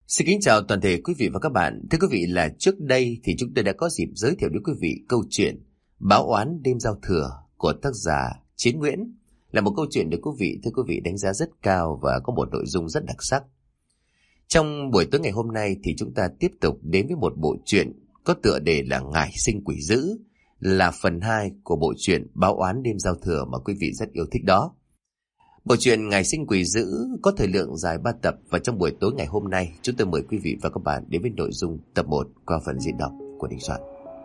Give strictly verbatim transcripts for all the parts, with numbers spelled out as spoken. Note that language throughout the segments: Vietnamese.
Xin kính chào toàn thể quý vị và các bạn. Thưa quý vị, là trước đây thì chúng tôi đã có dịp giới thiệu đến quý vị câu chuyện Báo oán đêm giao thừa của tác giả Chiến Nguyễn, là một câu chuyện được quý vị thưa quý vị đánh giá rất cao và có một nội dung rất đặc sắc. Trong buổi tối ngày hôm nay thì chúng ta tiếp tục đến với một bộ truyện có tựa đề là Ngải Sinh Quỷ Dữ, là phần hai của bộ truyện Báo oán đêm giao thừa mà quý vị rất yêu thích đó. Bộ truyện Ngải Sinh Quỷ Dữ có thời lượng dài ba tập, và trong buổi tối ngày hôm nay chúng tôi mời quý vị và các bạn đến với nội dung tập một qua phần diễn đọc của Đình Soạn.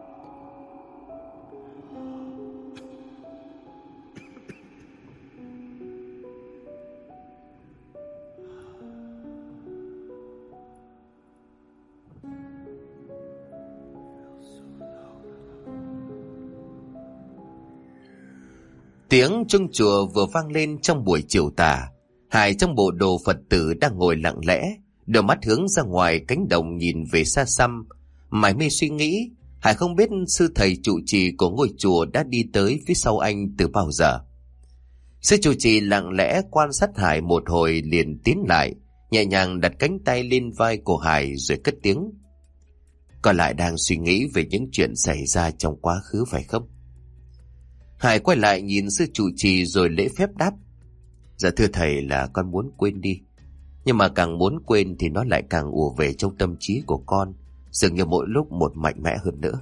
Tiếng chuông chùa vừa vang lên trong buổi chiều tà. Hải trong bộ đồ Phật tử đang ngồi lặng lẽ, đôi mắt hướng ra ngoài cánh đồng nhìn về xa xăm. Mải mê suy nghĩ, Hải không biết sư thầy trụ trì của ngôi chùa đã đi tới phía sau anh từ bao giờ. Sư trụ trì lặng lẽ quan sát Hải một hồi liền tiến lại, nhẹ nhàng đặt cánh tay lên vai của Hải rồi cất tiếng. Con lại đang suy nghĩ về những chuyện xảy ra trong quá khứ phải không? Hải quay lại nhìn sư trụ trì rồi lễ phép đáp. Dạ thưa thầy, là con muốn quên đi. Nhưng mà càng muốn quên thì nó lại càng ùa về trong tâm trí của con, dường như mỗi lúc một mạnh mẽ hơn nữa.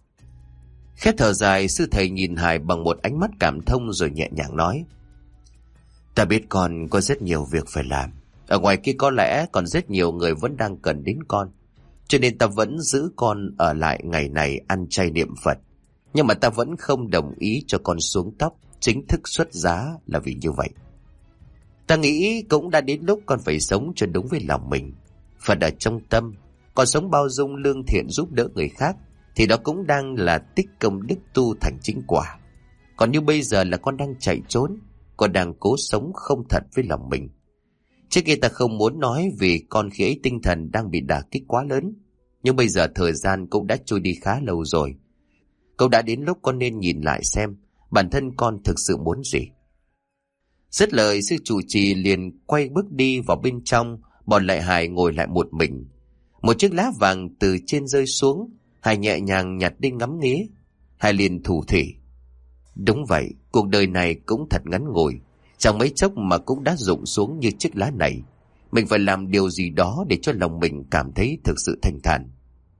Khẽ thở dài, sư thầy nhìn Hải bằng một ánh mắt cảm thông rồi nhẹ nhàng nói. Ta biết con có rất nhiều việc phải làm. Ở ngoài kia có lẽ còn rất nhiều người vẫn đang cần đến con, cho nên ta vẫn giữ con ở lại ngày này ăn chay niệm Phật. Nhưng mà ta vẫn không đồng ý cho con xuống tóc, chính thức xuất giá là vì như vậy. Ta nghĩ cũng đã đến lúc con phải sống cho đúng với lòng mình. Phật ở trong tâm, con sống bao dung lương thiện giúp đỡ người khác, thì đó cũng đang là tích công đức tu thành chính quả. Còn như bây giờ là con đang chạy trốn, con đang cố sống không thật với lòng mình. Trước kia ta không muốn nói vì con khi ấy tinh thần đang bị đả kích quá lớn, nhưng bây giờ thời gian cũng đã trôi đi khá lâu rồi. Cậu đã đến lúc con nên nhìn lại xem bản thân con thực sự muốn gì. Dứt lời, sư trụ trì liền quay bước đi vào bên trong, bỏ lại Hải ngồi lại một mình. Một chiếc lá vàng từ trên rơi xuống, Hải nhẹ nhàng nhặt đi ngắm nghía. Hải liền thủ thỉ. Đúng vậy, cuộc đời này cũng thật ngắn ngủi, chẳng mấy chốc mà cũng đã rụng xuống như chiếc lá này. Mình phải làm điều gì đó để cho lòng mình cảm thấy thực sự thanh thản.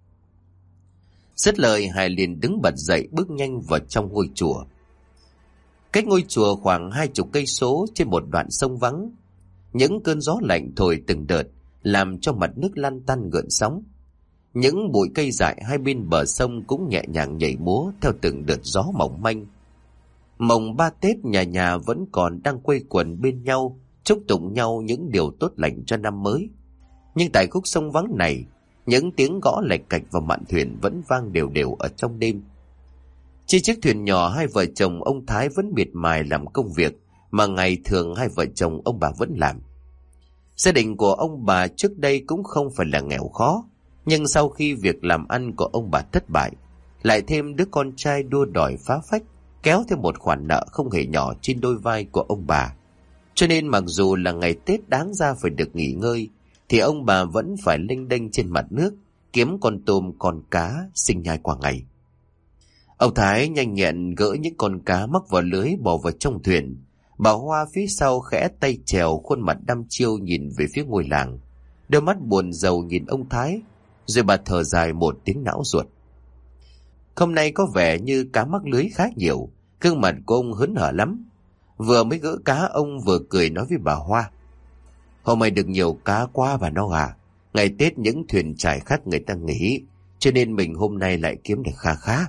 Dứt lời, Hải liền đứng bật dậy bước nhanh vào trong ngôi chùa. Cách ngôi chùa khoảng hai chục cây số trên một đoạn sông vắng. Những cơn gió lạnh thổi từng đợt làm cho mặt nước lăn tăn gợn sóng. Những bụi cây dại hai bên bờ sông cũng nhẹ nhàng nhảy múa theo từng đợt gió mỏng manh. Mồng ba Tết nhà nhà vẫn còn đang quây quần bên nhau, chúc tụng nhau những điều tốt lành cho năm mới. Nhưng tại khúc sông vắng này, những tiếng gõ lạch cạch vào mạn thuyền vẫn vang đều đều ở trong đêm. Trên chiếc thuyền nhỏ, hai vợ chồng ông Thái vẫn miệt mài làm công việc mà ngày thường hai vợ chồng ông bà vẫn làm. Gia đình của ông bà trước đây cũng không phải là nghèo khó, nhưng sau khi việc làm ăn của ông bà thất bại, lại thêm đứa con trai đua đòi phá phách, kéo thêm một khoản nợ không hề nhỏ trên đôi vai của ông bà. Cho nên mặc dù là ngày Tết đáng ra phải được nghỉ ngơi, thì ông bà vẫn phải lênh đênh trên mặt nước, kiếm con tôm con cá sinh nhai qua ngày. Ông Thái nhanh nhẹn gỡ những con cá mắc vào lưới bỏ vào trong thuyền. Bà Hoa phía sau khẽ tay chèo, khuôn mặt đăm chiêu nhìn về phía ngôi làng, đôi mắt buồn rầu nhìn ông Thái, rồi bà thở dài một tiếng não ruột. Hôm nay có vẻ như cá mắc lưới khá nhiều, gương mặt của ông hớn hở lắm. Vừa mới gỡ cá, ông vừa cười nói với bà Hoa. Hôm nay được nhiều cá quá bà nó à. Ngày Tết những thuyền trải khác người ta nghỉ, cho nên mình hôm nay lại kiếm được kha khá.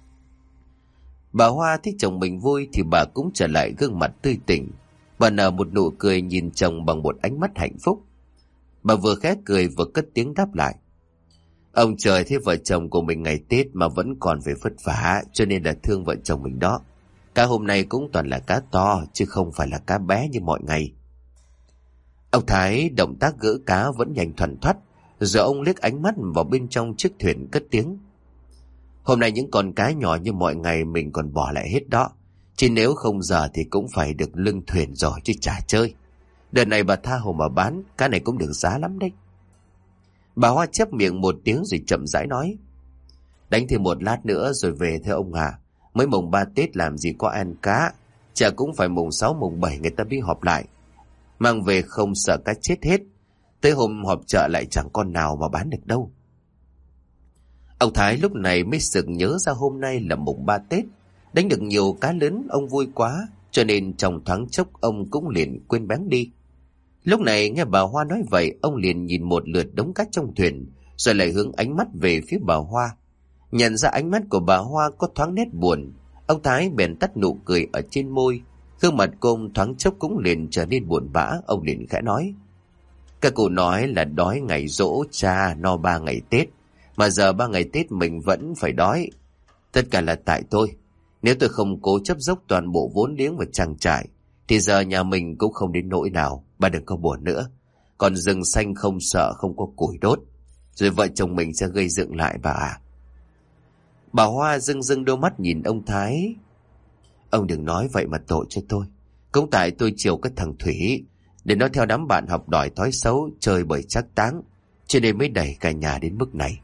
Bà Hoa thấy chồng mình vui thì bà cũng trở lại gương mặt tươi tỉnh. Bà nở một nụ cười nhìn chồng bằng một ánh mắt hạnh phúc. Bà vừa khẽ cười vừa cất tiếng đáp lại. Ông trời thấy vợ chồng của mình ngày Tết mà vẫn còn phải vất vả, cho nên là thương vợ chồng mình đó. Cá hôm nay cũng toàn là cá to, chứ không phải là cá bé như mọi ngày. Ông Thái động tác gỡ cá vẫn nhanh thuần thoắt, rồi ông liếc ánh mắt vào bên trong chiếc thuyền cất tiếng. Hôm nay những con cá nhỏ như mọi ngày mình còn bỏ lại hết đó, chứ nếu không giờ thì cũng phải được lưng thuyền rồi chứ chả chơi. Đợt này bà tha hồ mà bán, cá này cũng được giá lắm đấy. Bà Hoa chép miệng một tiếng rồi chậm rãi nói: Đánh thêm một lát nữa rồi về thôi ông à. Mới mùng ba Tết làm gì có ăn cá. Chả cũng phải mùng sáu mùng bảy người ta mới họp lại. Mang về không sợ cá chết hết. Tới hôm họp chợ lại chẳng con nào mà bán được đâu. Ông Thái lúc này mới sực nhớ ra hôm nay là mùng ba Tết. Đánh được nhiều cá lớn ông vui quá, cho nên trong thoáng chốc ông cũng liền quên bén đi. Lúc này nghe bà Hoa nói vậy, ông liền nhìn một lượt đống cá trong thuyền, rồi lại hướng ánh mắt về phía bà Hoa. Nhận ra ánh mắt của bà Hoa có thoáng nét buồn, ông Thái bèn tắt nụ cười ở trên môi. Gương mặt cô thoáng chốc cũng liền trở nên buồn bã. Ông liền khẽ nói: Các cụ nói là đói ngày giỗ cha, no ba ngày Tết, mà giờ ba ngày Tết mình vẫn phải đói. Tất cả là tại tôi. Nếu tôi không cố chấp dốc toàn bộ vốn liếng vào trang trại, thì giờ nhà mình cũng không đến nỗi nào. Bà đừng có buồn nữa. Còn rừng xanh không sợ không có củi đốt, rồi vợ chồng mình sẽ gây dựng lại bà à. Bà Hoa rưng rưng đôi mắt nhìn ông Thái. Ông đừng nói vậy mà tội cho tôi. Cũng tại tôi chiều cái thằng Thủy, để nó theo đám bạn học đòi thói xấu, chơi bời trác táng, cho nên mới đẩy cả nhà đến mức này.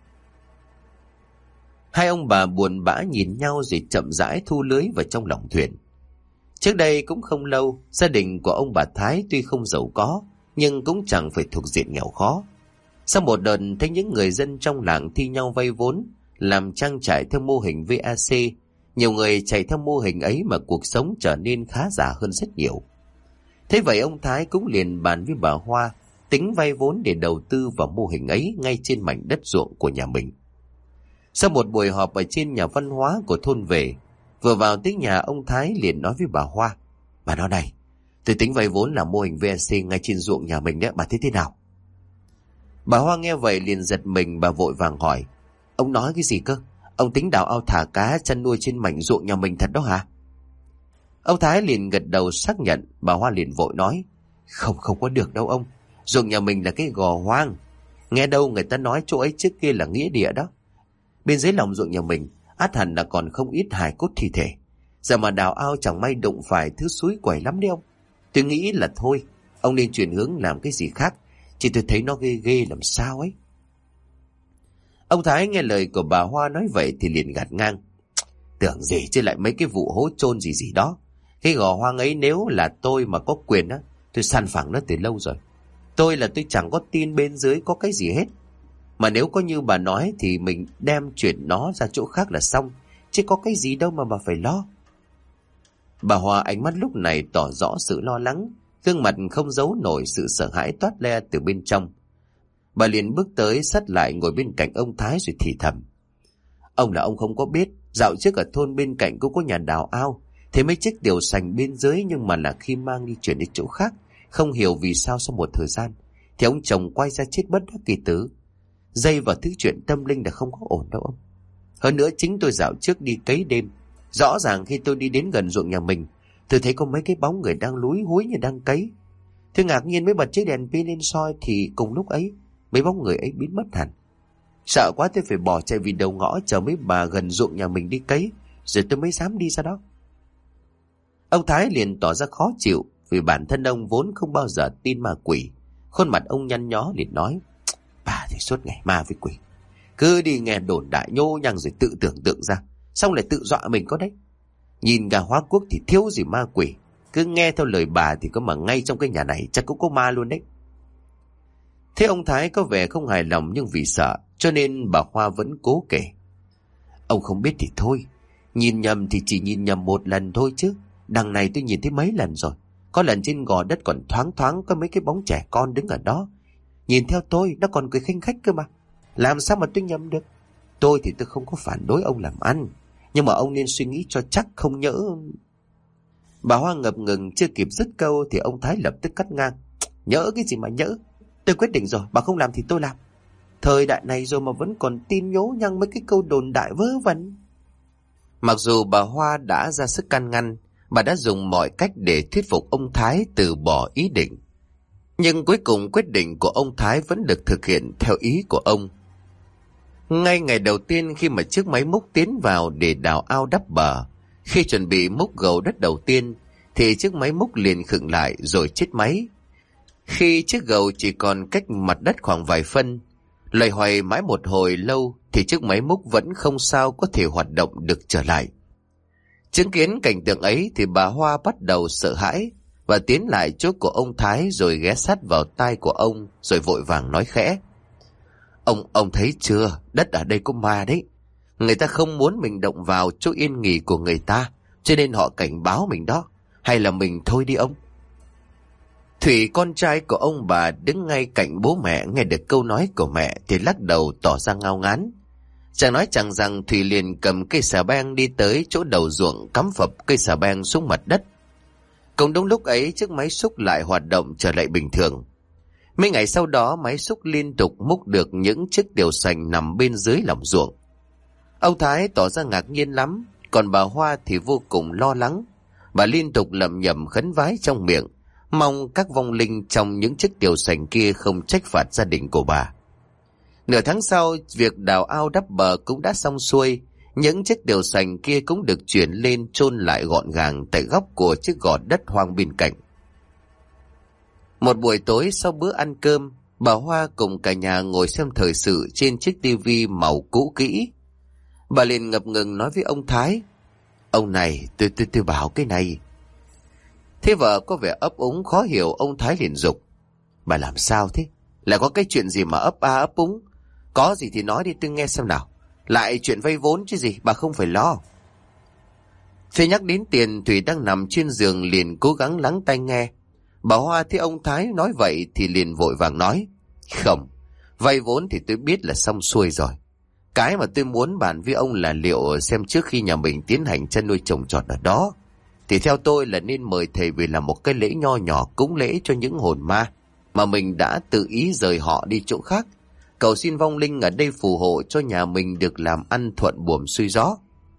Hai ông bà buồn bã nhìn nhau rồi chậm rãi thu lưới vào trong lòng thuyền. Trước đây cũng không lâu, gia đình của ông bà Thái tuy không giàu có, nhưng cũng chẳng phải thuộc diện nghèo khó. Sau một đợt thấy những người dân trong làng thi nhau vay vốn, làm trang trại theo mô hình vê a xê, nhiều người chạy theo mô hình ấy mà cuộc sống trở nên khá giả hơn rất nhiều. Thế vậy ông Thái cũng liền bàn với bà Hoa, tính vay vốn để đầu tư vào mô hình ấy ngay trên mảnh đất ruộng của nhà mình. Sau một buổi họp ở trên nhà văn hóa của thôn về, vừa vào tới nhà, ông Thái liền nói với bà Hoa: Bà nói này, tôi tính vay vốn làm mô hình vê a xê ngay trên ruộng nhà mình đấy, bà thấy thế nào? Bà Hoa nghe vậy liền giật mình, bà vội vàng hỏi: Ông nói cái gì cơ? Ông tính đào ao thả cá chăn nuôi trên mảnh ruộng nhà mình thật đó hả? Ông Thái liền gật đầu xác nhận. Bà Hoa liền vội nói: Không, không có được đâu ông. Ruộng nhà mình là cái gò hoang. Nghe đâu người ta nói chỗ ấy trước kia là nghĩa địa đó. Bên dưới lòng ruộng nhà mình ắt hẳn là còn không ít hài cốt thi thể. Giờ mà đào ao chẳng may đụng phải thứ suối quẩy lắm đấy ông. Tôi nghĩ là thôi, ông nên chuyển hướng làm cái gì khác. Chỉ tôi thấy nó ghê ghê làm sao ấy. Ông Thái nghe lời của bà Hoa nói vậy thì liền gạt ngang: Tưởng gì chứ lại mấy cái vụ hố chôn gì gì đó. Cái gò hoang ấy nếu là tôi mà có quyền á, tôi săn phẳng nó từ lâu rồi. Tôi là tôi chẳng có tin bên dưới có cái gì hết. Mà nếu có như bà nói thì mình đem chuyển nó ra chỗ khác là xong, chứ có cái gì đâu mà bà phải lo. Bà Hoa ánh mắt lúc này tỏ rõ sự lo lắng, gương mặt không giấu nổi sự sợ hãi toát le từ bên trong. Bà liền bước tới sát lại ngồi bên cạnh ông Thái rồi thì thầm: Ông là ông không có biết, dạo trước ở thôn bên cạnh cũng có nhà đào ao, thế mấy chiếc điều sành bên dưới, nhưng mà là khi mang đi chuyển đến chỗ khác, không hiểu vì sao sau một thời gian thì ông chồng quay ra chết bất đắc kỳ tử. Dây vào thứ chuyện tâm linh là không có ổn đâu ông. Hơn nữa chính tôi dạo trước đi cấy đêm, rõ ràng khi tôi đi đến gần ruộng nhà mình, tôi thấy có mấy cái bóng người đang lúi húi như đang cấy. Tôi ngạc nhiên mới bật chiếc đèn pin lên soi thì cùng lúc ấy mấy bóng người ấy biến mất hẳn. Sợ quá tôi phải bỏ chạy vì đầu ngõ chờ mấy bà gần ruộng nhà mình đi cấy, rồi tôi mới dám đi ra đó. Ông Thái liền tỏ ra khó chịu vì bản thân ông vốn không bao giờ tin ma quỷ. Khuôn mặt ông nhăn nhó liền nói: Bà thì suốt ngày ma với quỷ, cứ đi nghe đồn đại nhô nhăng rồi tự tưởng tượng ra, xong lại tự dọa mình có đấy. Nhìn gà hóa quốc thì thiếu gì ma quỷ, cứ nghe theo lời bà thì có mà ngay trong cái nhà này chắc cũng có ma luôn đấy. Thế ông Thái có vẻ không hài lòng, nhưng vì sợ cho nên bà Hoa vẫn cố kể: Ông không biết thì thôi, nhìn nhầm thì chỉ nhìn nhầm một lần thôi chứ đằng này tôi nhìn thấy mấy lần rồi. Có lần trên gò đất còn thoáng thoáng có mấy cái bóng trẻ con đứng ở đó, nhìn theo tôi nó còn cười khinh khách cơ mà. Làm sao mà tôi nhầm được? Tôi thì tôi không có phản đối ông làm ăn, nhưng mà ông nên suy nghĩ cho chắc, không nhỡ. Bà Hoa ngập ngừng chưa kịp dứt câu thì ông Thái lập tức cắt ngang: Nhỡ cái gì mà nhỡ, tôi quyết định rồi, bà không làm thì tôi làm. Thời đại này rồi mà vẫn còn tin nhố nhăng mấy cái câu đồn đại vớ vẩn. Mặc dù bà Hoa đã ra sức can ngăn, bà đã dùng mọi cách để thuyết phục ông Thái từ bỏ ý định, nhưng cuối cùng quyết định của ông Thái vẫn được thực hiện theo ý của ông. Ngay ngày đầu tiên khi mà chiếc máy múc tiến vào để đào ao đắp bờ, khi chuẩn bị múc gầu đất đầu tiên thì chiếc máy múc liền khựng lại rồi chết máy. Khi chiếc gầu chỉ còn cách mặt đất khoảng vài phân, Loay hoay mãi một hồi lâu thì chiếc máy múc vẫn không sao có thể hoạt động được trở lại. Chứng kiến cảnh tượng ấy thì bà Hoa bắt đầu sợ hãi và tiến lại chỗ của ông Thái, rồi ghé sát vào tai của ông rồi vội vàng nói khẽ: Ông, ông thấy chưa, đất ở đây có ma đấy. Người ta không muốn mình động vào chỗ yên nghỉ của người ta, cho nên họ cảnh báo mình đó. Hay là mình thôi đi ông. Thủy, con trai của ông bà, đứng ngay cạnh bố mẹ, nghe được câu nói của mẹ thì lắc đầu tỏ ra ngao ngán. Chẳng nói chẳng rằng Thủy liền cầm cây xà beng đi tới chỗ đầu ruộng, cắm phập cây xà beng xuống mặt đất. Cùng đúng lúc ấy, chiếc máy xúc lại hoạt động trở lại bình thường. Mấy ngày sau đó, máy xúc liên tục múc được những chiếc tiểu sành nằm bên dưới lòng ruộng. Ông Thái tỏ ra ngạc nhiên lắm, còn bà Hoa thì vô cùng lo lắng. Bà liên tục lẩm nhẩm khấn vái trong miệng, mong các vong linh trong những chiếc tiểu sành kia không trách phạt gia đình của bà. Nửa tháng sau, việc đào ao đắp bờ cũng đã xong xuôi. Những chiếc tiểu sành kia cũng được chuyển lên chôn lại gọn gàng tại góc của chiếc gò đất hoang bên cạnh. Một buổi tối sau bữa ăn cơm, bà Hoa cùng cả nhà ngồi xem thời sự trên chiếc tivi màu cũ kỹ. Bà liền ngập ngừng nói với ông Thái: Ông này, tôi tôi tôi bảo cái này. Thế vợ có vẻ ấp úng khó hiểu, ông Thái liền giục: Bà làm sao thế? Là có cái chuyện gì mà ấp a ấp úng? Có gì thì nói đi tôi nghe xem nào. Lại chuyện vay vốn chứ gì, bà không phải lo. Khi nhắc đến tiền, Thủy đang nằm trên giường liền cố gắng lắng tai nghe. Bà Hoa thấy ông Thái nói vậy thì liền vội vàng nói: Không, vay vốn thì tôi biết là xong xuôi rồi. Cái mà tôi muốn bàn với ông là liệu xem trước khi nhà mình tiến hành chăn nuôi trồng trọt ở đó, thì theo tôi là nên mời thầy về làm một cái lễ nho nhỏ cúng lễ cho những hồn ma mà mình đã tự ý rời họ đi chỗ khác, cầu xin vong linh ở đây phù hộ cho nhà mình được làm ăn thuận buồm xuôi gió.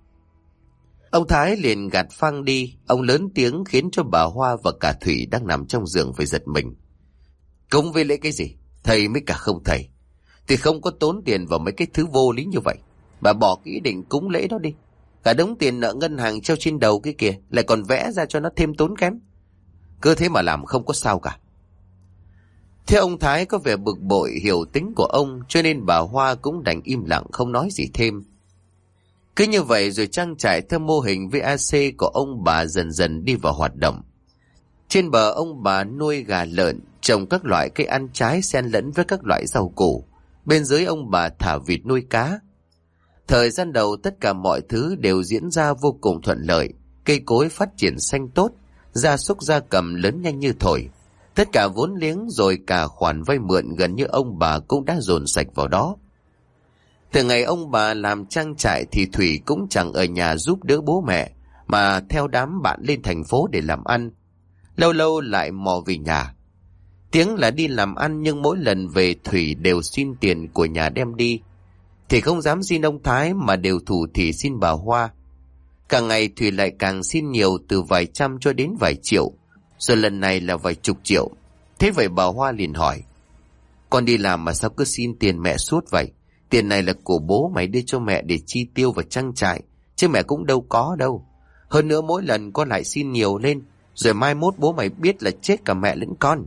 Ông Thái liền gạt phăng đi. Ông lớn tiếng khiến cho bà Hoa và cả Thủy đang nằm trong giường phải giật mình. Cúng với lễ cái gì? Thầy mới cả không thầy. Thì không có tốn tiền vào mấy cái thứ vô lý như vậy. Bà bỏ cái ý định cúng lễ đó đi. Cả đống tiền nợ ngân hàng treo trên đầu cái kìa, lại còn vẽ ra cho nó thêm tốn kém. Cứ thế mà làm không có sao cả. Thế ông Thái có vẻ bực bội hiểu tính của ông, cho nên bà Hoa cũng đành im lặng không nói gì thêm. Cứ như vậy rồi trang trại theo mô hình vê a xê của ông bà dần dần đi vào hoạt động. Trên bờ ông bà nuôi gà lợn, trồng các loại cây ăn trái xen lẫn với các loại rau củ. Bên dưới ông bà thả vịt nuôi cá. Thời gian đầu tất cả mọi thứ đều diễn ra vô cùng thuận lợi. Cây cối phát triển xanh tốt, gia súc gia cầm lớn nhanh như thổi. Tất cả vốn liếng rồi cả khoản vay mượn gần như ông bà cũng đã dồn sạch vào đó. Từ ngày ông bà làm trang trại thì Thủy cũng chẳng ở nhà giúp đỡ bố mẹ, mà theo đám bạn lên thành phố để làm ăn. Lâu lâu lại mò về nhà. Tiếng là đi làm ăn nhưng mỗi lần về Thủy đều xin tiền của nhà đem đi. Thì không dám xin ông Thái mà đều thủ thỉ xin bà Hoa. Càng ngày Thủy lại càng xin nhiều, từ vài trăm cho đến vài triệu. Rồi lần này là vài chục triệu. Thế vậy bà Hoa liền hỏi: Con đi làm mà sao cứ xin tiền mẹ suốt vậy? Tiền này là của bố mày đưa cho mẹ để chi tiêu vào trang trại, chứ mẹ cũng đâu có đâu. Hơn nữa mỗi lần con lại xin nhiều lên, rồi mai mốt bố mày biết là chết cả mẹ lẫn con.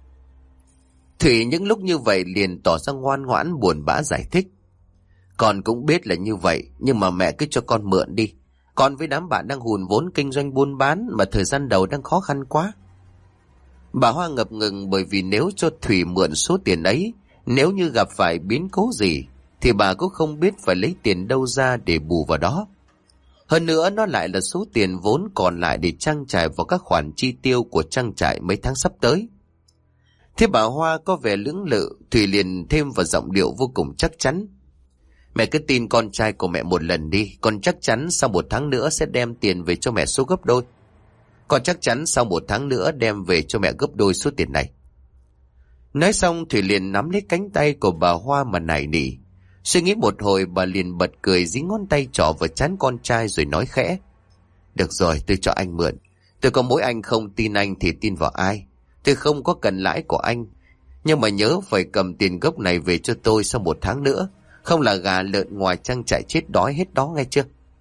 Thủy những lúc như vậy liền tỏ ra ngoan ngoãn buồn bã giải thích: Con cũng biết là như vậy, nhưng mà mẹ cứ cho con mượn đi. Con với đám bạn đang hùn vốn kinh doanh buôn bán, mà thời gian đầu đang khó khăn quá. Bà Hoa ngập ngừng, bởi vì nếu cho Thủy mượn số tiền ấy, nếu như gặp phải biến cố gì, thì bà cũng không biết phải lấy tiền đâu ra để bù vào đó. Hơn nữa nó lại là số tiền vốn còn lại để trang trải vào các khoản chi tiêu của trang trại mấy tháng sắp tới. Thế bà Hoa có vẻ lưỡng lự, Thủy liền thêm vào giọng điệu vô cùng chắc chắn: Mẹ cứ tin con trai của mẹ một lần đi, con chắc chắn sau một tháng nữa sẽ đem tiền về cho mẹ số gấp đôi. Con chắc chắn sau một tháng nữa đem về cho mẹ gấp đôi số tiền này. Nói xong Thủy liền nắm lấy cánh tay của bà Hoa mà nài nỉ. Suy nghĩ một hồi bà liền bật cười, dính ngón tay trỏ vào trán con trai rồi nói khẽ: Được rồi, tôi cho anh mượn. Tôi có mỗi anh không tin anh thì tin vào ai. Tôi không có cần lãi của anh, nhưng mà nhớ phải cầm tiền gốc này về cho tôi sau một tháng nữa. Không là gà lợn ngoài trang trại chết đói hết đó, nghe chưa?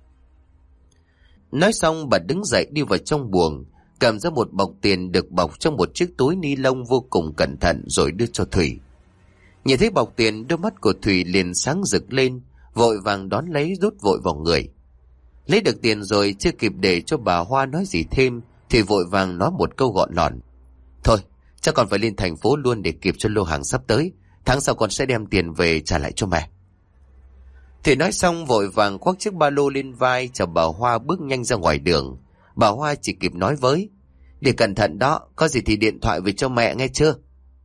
Nói xong bà đứng dậy đi vào trong buồng, cầm ra một bọc tiền được bọc trong một chiếc túi ni lông vô cùng cẩn thận rồi đưa cho Thủy. Nhìn thấy bọc tiền, đôi mắt của Thủy liền sáng rực lên, vội vàng đón lấy rút vội vào người. Lấy được tiền rồi, chưa kịp để cho bà Hoa nói gì thêm thì vội vàng nói một câu gọn lọn: Thôi, chắc con phải lên thành phố luôn để kịp cho lô hàng sắp tới. Tháng sau con sẽ đem tiền về trả lại cho mẹ. Thì nói xong vội vàng khoác chiếc ba lô lên vai, chào bà Hoa bước nhanh ra ngoài đường. Bà Hoa chỉ kịp nói với: Để cẩn thận đó, có gì thì điện thoại về cho mẹ nghe chưa?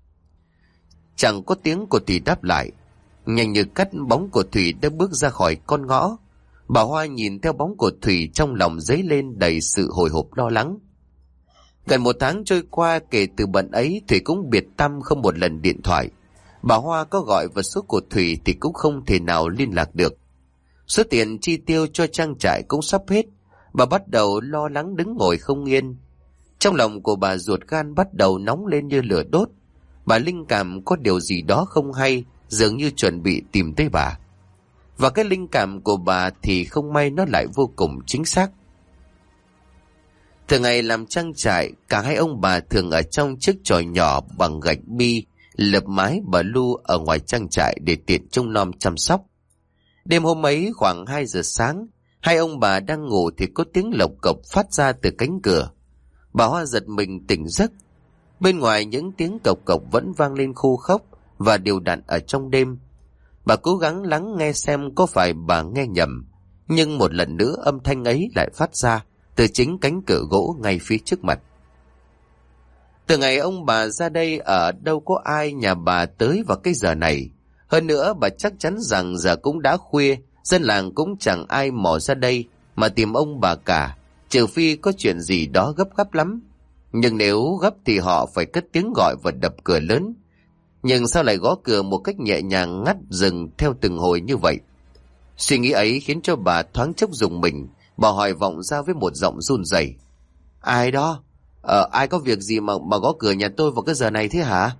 Chẳng có tiếng của Thủy đáp lại. Nhanh như cắt, bóng của Thủy đã bước ra khỏi con ngõ. Bà Hoa nhìn theo bóng của Thủy, trong lòng dấy lên đầy sự hồi hộp lo lắng. Gần một tháng trôi qua kể từ bận ấy, Thủy cũng biệt tăm không một lần điện thoại. Bà Hoa có gọi vào số của Thủy thì cũng không thể nào liên lạc được. Số tiền chi tiêu cho trang trại cũng sắp hết. Bà bắt đầu lo lắng đứng ngồi không yên. Trong lòng của bà ruột gan bắt đầu nóng lên như lửa đốt. Bà linh cảm có điều gì đó không hay, dường như chuẩn bị tìm tới bà. Và cái linh cảm của bà thì không may nó lại vô cùng chính xác. Thường ngày làm trang trại, cả hai ông bà thường ở trong chiếc chòi nhỏ bằng gạch bi, lợp mái bà lu ở ngoài trang trại để tiện trông nom chăm sóc. Đêm hôm ấy khoảng hai giờ sáng, hai ông bà đang ngủ thì có tiếng lộc cộc phát ra từ cánh cửa. Bà Hoa giật mình tỉnh giấc. Bên ngoài những tiếng cộc cộc vẫn vang lên khô khốc và đều đặn ở trong đêm. Bà cố gắng lắng nghe xem có phải bà nghe nhầm, nhưng một lần nữa âm thanh ấy lại phát ra từ chính cánh cửa gỗ ngay phía trước mặt. Từ ngày ông bà ra đây, ở đâu có ai nhà bà tới vào cái giờ này. Hơn nữa bà chắc chắn rằng giờ cũng đã khuya, dân làng cũng chẳng ai mò ra đây mà tìm ông bà cả, trừ phi có chuyện gì đó gấp gáp lắm. Nhưng nếu gấp thì họ phải cất tiếng gọi và đập cửa lớn. Nhưng sao lại gõ cửa một cách nhẹ nhàng ngắt dừng theo từng hồi như vậy? Suy nghĩ ấy khiến cho bà thoáng chốc rùng mình. Bà hỏi vọng ra với một giọng run rẩy: Ai đó? Ờ, ai có việc gì mà mà gõ cửa nhà tôi vào cái giờ này thế hả?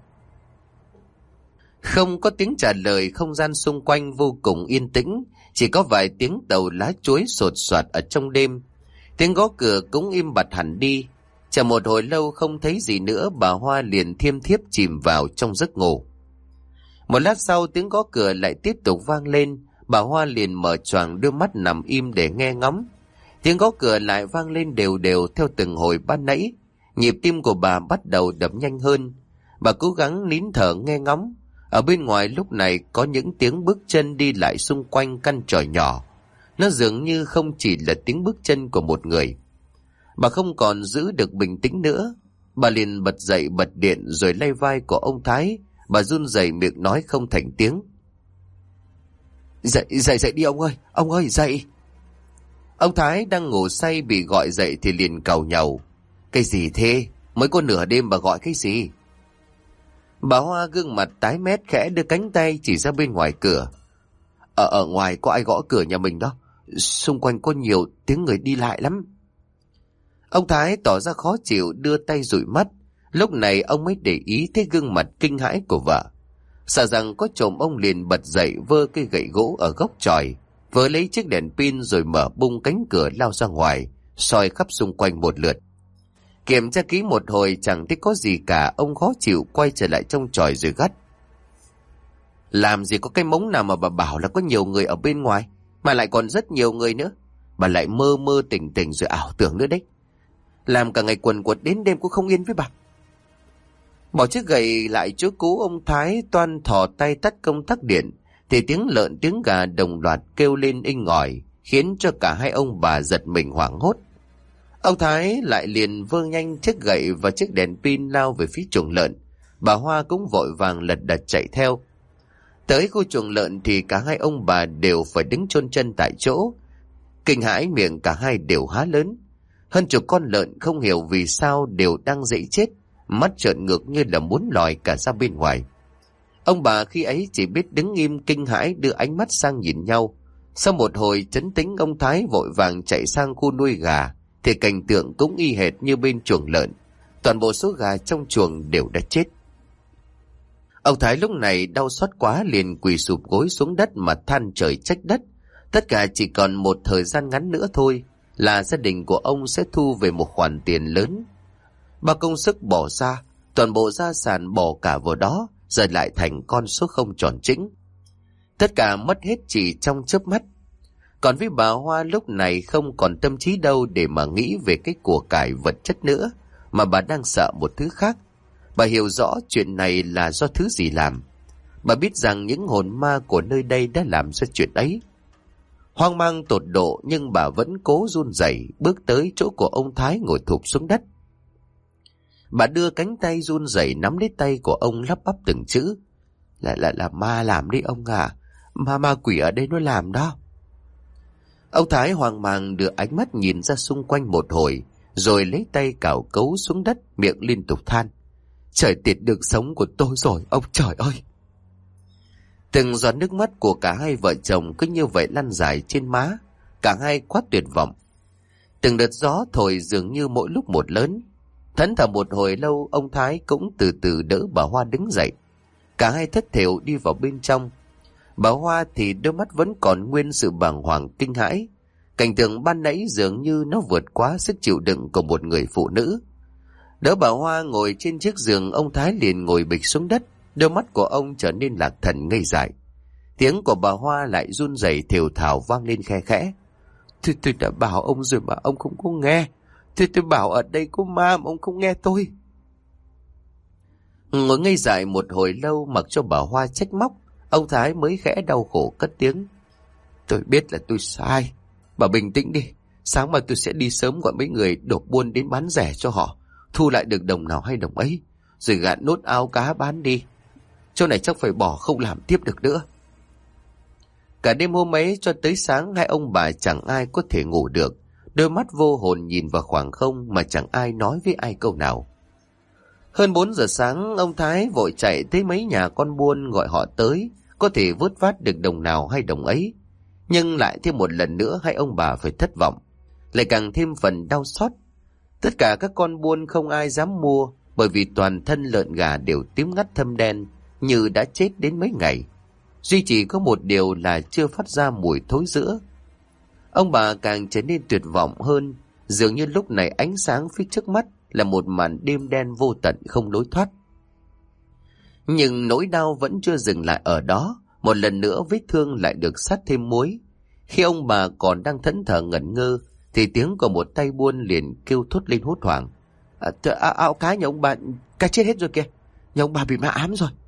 Không có tiếng trả lời, không gian xung quanh vô cùng yên tĩnh, chỉ có vài tiếng tàu lá chuối sột soạt ở trong đêm. Tiếng gõ cửa cũng im bặt hẳn đi. Chẳng một hồi lâu không thấy gì nữa, bà Hoa liền thiêm thiếp chìm vào trong giấc ngủ. Một lát sau tiếng gõ cửa lại tiếp tục vang lên. Bà Hoa liền mở choàng đôi mắt nằm im để nghe ngóng. Tiếng gõ cửa lại vang lên đều đều theo từng hồi ban nãy. Nhịp tim của bà bắt đầu đập nhanh hơn. Bà cố gắng nín thở nghe ngóng. Ở bên ngoài lúc này có những tiếng bước chân đi lại xung quanh căn tròi nhỏ. Nó dường như không chỉ là tiếng bước chân của một người. Bà không còn giữ được bình tĩnh nữa. Bà liền bật dậy bật điện rồi lay vai của ông Thái. Bà run rẩy miệng nói không thành tiếng: Dậy, dậy, dậy đi ông ơi, ông ơi, dậy. Ông Thái đang ngủ say bị gọi dậy thì liền càu nhàu: Cái gì thế? Mới có nửa đêm bà gọi cái gì? Bà Hoa gương mặt tái mét khẽ đưa cánh tay chỉ ra bên ngoài cửa. Ở ở ngoài có ai gõ cửa nhà mình đó. Xung quanh có nhiều tiếng người đi lại lắm. Ông Thái tỏ ra khó chịu đưa tay dụi mắt. Lúc này ông mới để ý thấy gương mặt kinh hãi của vợ. Sợ rằng có trộm, ông liền bật dậy vơ cây gậy gỗ ở góc chòi, vớ lấy chiếc đèn pin rồi mở bung cánh cửa lao ra ngoài, soi khắp xung quanh một lượt. Kiểm tra kỹ một hồi chẳng thấy có gì cả, ông khó chịu quay trở lại trong chòi rồi gắt: Làm gì có cái mống nào mà bà bảo là có nhiều người ở bên ngoài, mà lại còn rất nhiều người nữa. Bà lại mơ mơ tỉnh tỉnh rồi ảo tưởng nữa đấy. Làm cả ngày quần quật đến đêm cũng không yên với bà. Bỏ chiếc gậy lại chỗ cũ, ông Thái toan thò tay tắt công tắc điện thì tiếng lợn tiếng gà đồng loạt kêu lên inh ỏi, khiến cho cả hai ông bà giật mình hoảng hốt. Ông Thái lại liền vơ nhanh chiếc gậy và chiếc đèn pin lao về phía chuồng lợn. Bà Hoa cũng vội vàng lật đật chạy theo. Tới khu chuồng lợn thì cả hai ông bà đều phải đứng chôn chân tại chỗ. Kinh hãi, miệng cả hai đều há lớn. Hơn chục con lợn không hiểu vì sao đều đang dậy chết, mắt trợn ngược như là muốn lòi cả ra bên ngoài. Ông bà khi ấy chỉ biết đứng im kinh hãi đưa ánh mắt sang nhìn nhau. Sau một hồi trấn tĩnh, ông Thái vội vàng chạy sang khu nuôi gà thì cảnh tượng cũng y hệt như bên chuồng lợn. Toàn bộ số gà trong chuồng đều đã chết. Ông Thái lúc này đau xót quá liền quỳ sụp gối xuống đất mà than trời trách đất. Tất cả chỉ còn một thời gian ngắn nữa thôi là gia đình của ông sẽ thu về một khoản tiền lớn. Bao công sức bỏ ra, toàn bộ gia sản bỏ cả vào đó giờ lại thành con số không tròn chỉnh. Tất cả mất hết chỉ trong chớp mắt. Còn với bà Hoa lúc này không còn tâm trí đâu để mà nghĩ về cái của cải vật chất nữa, mà bà đang sợ một thứ khác. Bà hiểu rõ chuyện này là do thứ gì làm. Bà biết rằng những hồn ma của nơi đây đã làm ra chuyện ấy. Hoang mang tột độ nhưng bà vẫn cố run rẩy bước tới chỗ của ông Thái ngồi thụp xuống đất. Bà đưa cánh tay run rẩy nắm lấy tay của ông, lắp bắp từng chữ. Là là là ma làm đi ông à. Ma ma quỷ ở đây nó làm đó. Ông Thái hoang mang đưa ánh mắt nhìn ra xung quanh một hồi, rồi lấy tay cào cấu xuống đất, miệng liên tục than. Trời tiệt được sống của tôi rồi, ông trời ơi! Từng giọt nước mắt của cả hai vợ chồng cứ như vậy lăn dài trên má, cả hai quá tuyệt vọng. Từng đợt gió thổi dường như mỗi lúc một lớn. Thẫn thờ một hồi lâu, ông Thái cũng từ từ đỡ bà Hoa đứng dậy. Cả hai thất thểu đi vào bên trong. Bà Hoa thì đôi mắt vẫn còn nguyên sự bàng hoàng kinh hãi. Cảnh tượng ban nãy dường như nó vượt quá sức chịu đựng của một người phụ nữ. Đỡ bà Hoa ngồi trên chiếc giường, ông Thái liền ngồi bịch xuống đất. Đôi mắt của ông trở nên lạc thần ngây dại. Tiếng của bà Hoa lại run rẩy thều thào vang lên khe khẽ. Tôi, tôi đã bảo ông rồi mà ông không có nghe. Tôi, tôi bảo ở đây có ma mà ông không nghe tôi. Ngồi ngây dại một hồi lâu mặc cho bà Hoa trách móc, ông Thái mới khẽ đau khổ cất tiếng. Tôi biết là tôi sai. Bà bình tĩnh đi. Sáng mai tôi sẽ đi sớm gọi mấy người đổ buôn đến bán rẻ cho họ. Thu lại được đồng nào hay đồng ấy. Rồi gạn nốt áo cá bán đi. Chỗ này chắc phải bỏ không làm tiếp được nữa. Cả đêm hôm ấy cho tới sáng, hai ông bà chẳng ai có thể ngủ được. Đôi mắt vô hồn nhìn vào khoảng không mà chẳng ai nói với ai câu nào. Hơn bốn giờ sáng, ông Thái vội chạy tới mấy nhà con buôn gọi họ tới, có thể vớt vát được đồng nào hay đồng ấy. Nhưng lại thêm một lần nữa hai ông bà phải thất vọng, lại càng thêm phần đau xót. Tất cả các con buôn không ai dám mua, bởi vì toàn thân lợn gà đều tím ngắt thâm đen, như đã chết đến mấy ngày. Duy chỉ có một điều là chưa phát ra mùi thối rữa. Ông bà càng trở nên tuyệt vọng hơn, dường như lúc này ánh sáng phía trước mắt là một màn đêm đen vô tận không lối thoát. Nhưng nỗi đau vẫn chưa dừng lại ở đó, một lần nữa vết thương lại được sát thêm muối. Khi ông bà còn đang thẫn thờ ngẩn ngơ, thì tiếng của một tay buôn liền kêu thốt lên hốt hoảng. À, à, áo cá nhà ông bà, cá chết hết rồi kìa, nhà ông bà bị ma ám rồi.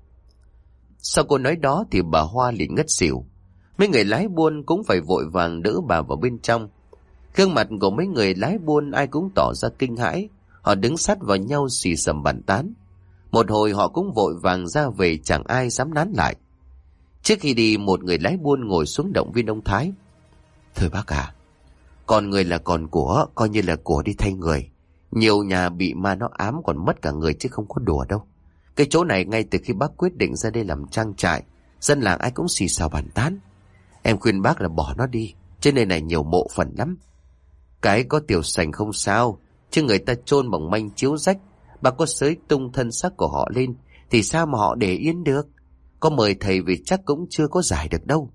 Sau câu nói đó thì bà Hoa liền ngất xỉu. Mấy người lái buôn cũng phải vội vàng đỡ bà vào bên trong. Gương mặt của mấy người lái buôn ai cũng tỏ ra kinh hãi. Họ đứng sát vào nhau xì xầm bàn tán. Một hồi họ cũng vội vàng ra về, chẳng ai dám nán lại. Trước khi đi, một người lái buôn ngồi xuống động viên ông Thái. Thôi bác à, còn người là còn của, coi như là của đi thay người. Nhiều nhà bị ma nó ám còn mất cả người chứ không có đùa đâu. Cái chỗ này ngay từ khi bác quyết định ra đây làm trang trại, dân làng ai cũng xì xào bàn tán. Em khuyên bác là bỏ nó đi, trên nơi này nhiều mộ phần lắm. Cái có tiểu sành không sao, chứ người ta chôn bằng manh chiếu rách, bác có xới tung thân xác của họ lên thì sao mà họ để yên được. Có mời thầy vì chắc cũng chưa có giải được đâu.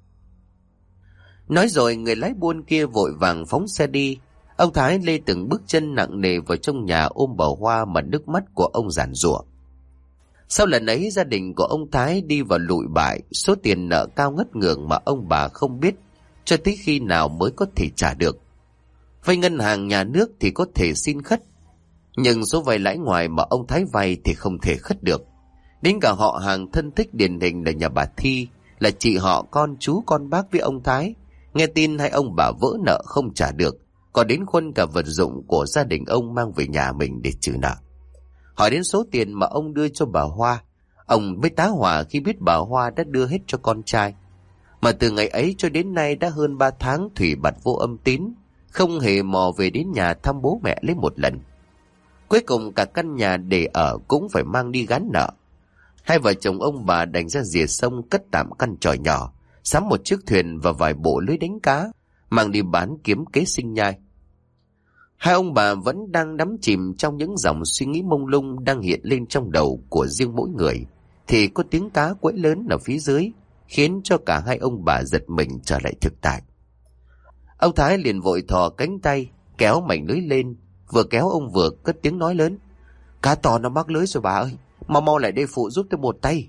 Nói rồi người lái buôn kia vội vàng phóng xe đi. Ông Thái lê từng bước chân nặng nề vào trong nhà ôm bà Hoa mà nước mắt của ông giàn giụa. Sau lần ấy gia đình của ông Thái đi vào lụi bại, số tiền nợ cao ngất ngường mà ông bà không biết cho tới khi nào mới có thể trả được. Vay ngân hàng nhà nước thì có thể xin khất, nhưng số vay lãi ngoài mà ông Thái vay thì không thể khất được. Đến cả họ hàng thân thích điển hình là nhà bà Thi, là chị họ con chú con bác với ông Thái, nghe tin hai ông bà vỡ nợ không trả được, còn đến khuân cả vật dụng của gia đình ông mang về nhà mình để trừ nợ. Hỏi đến số tiền mà ông đưa cho bà Hoa, ông mới tá hỏa khi biết bà Hoa đã đưa hết cho con trai. Mà từ ngày ấy cho đến nay đã hơn ba tháng thủy bạt vô âm tín, không hề mò về đến nhà thăm bố mẹ lấy một lần. Cuối cùng cả căn nhà để ở cũng phải mang đi gán nợ. Hai vợ chồng ông bà đành ra rìa sông cất tạm căn tròi nhỏ, sắm một chiếc thuyền và vài bộ lưới đánh cá, mang đi bán kiếm kế sinh nhai. Hai ông bà vẫn đang đắm chìm trong những dòng suy nghĩ mông lung đang hiện lên trong đầu của riêng mỗi người, thì có tiếng cá quẫy lớn ở phía dưới, khiến cho cả hai ông bà giật mình trở lại thực tại. Ông Thái liền vội thò cánh tay, kéo mảnh lưới lên, vừa kéo ông vừa cất tiếng nói lớn. Cá to nó mắc lưới rồi bà ơi, Mau mau lại đây phụ giúp tôi một tay.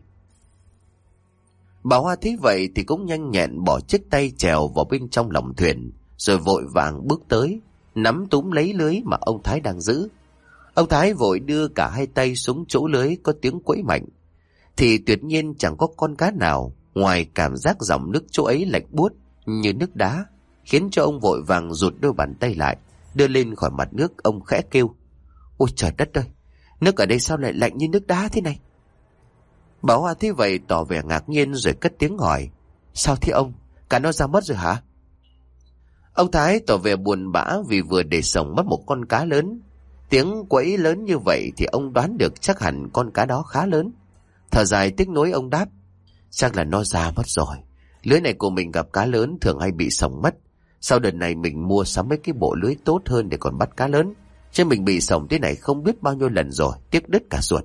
Bà Hoa thấy vậy thì cũng nhanh nhẹn bỏ chiếc tay chèo vào bên trong lòng thuyền, rồi vội vàng bước tới, nắm túm lấy lưới mà ông Thái đang giữ. Ông Thái vội đưa cả hai tay xuống chỗ lưới có tiếng quẫy mạnh. Thì tuyệt nhiên chẳng có con cá nào, ngoài cảm giác dòng nước chỗ ấy lạnh buốt như nước đá, khiến cho ông vội vàng rụt đôi bàn tay lại, đưa lên khỏi mặt nước. Ông khẽ kêu: Ôi trời đất ơi, nước ở đây sao lại lạnh như nước đá thế này? Bà Hoa thấy vậy tỏ vẻ ngạc nhiên rồi cất tiếng hỏi: Sao thế ông, cá nó ra mất rồi hả? Ông Thái tỏ vẻ buồn bã vì vừa để sống mất một con cá lớn. Tiếng quẫy lớn như vậy thì ông đoán được chắc hẳn con cá đó khá lớn. Thở dài tiếc nuối ông đáp: Chắc là nó ra mất rồi. Lưới này của mình gặp cá lớn thường hay bị sổng mất. Sau đợt này mình mua sắm mấy cái bộ lưới tốt hơn để còn bắt cá lớn, chứ mình bị sổng thế này không biết bao nhiêu lần rồi, tiếc đứt cả ruột.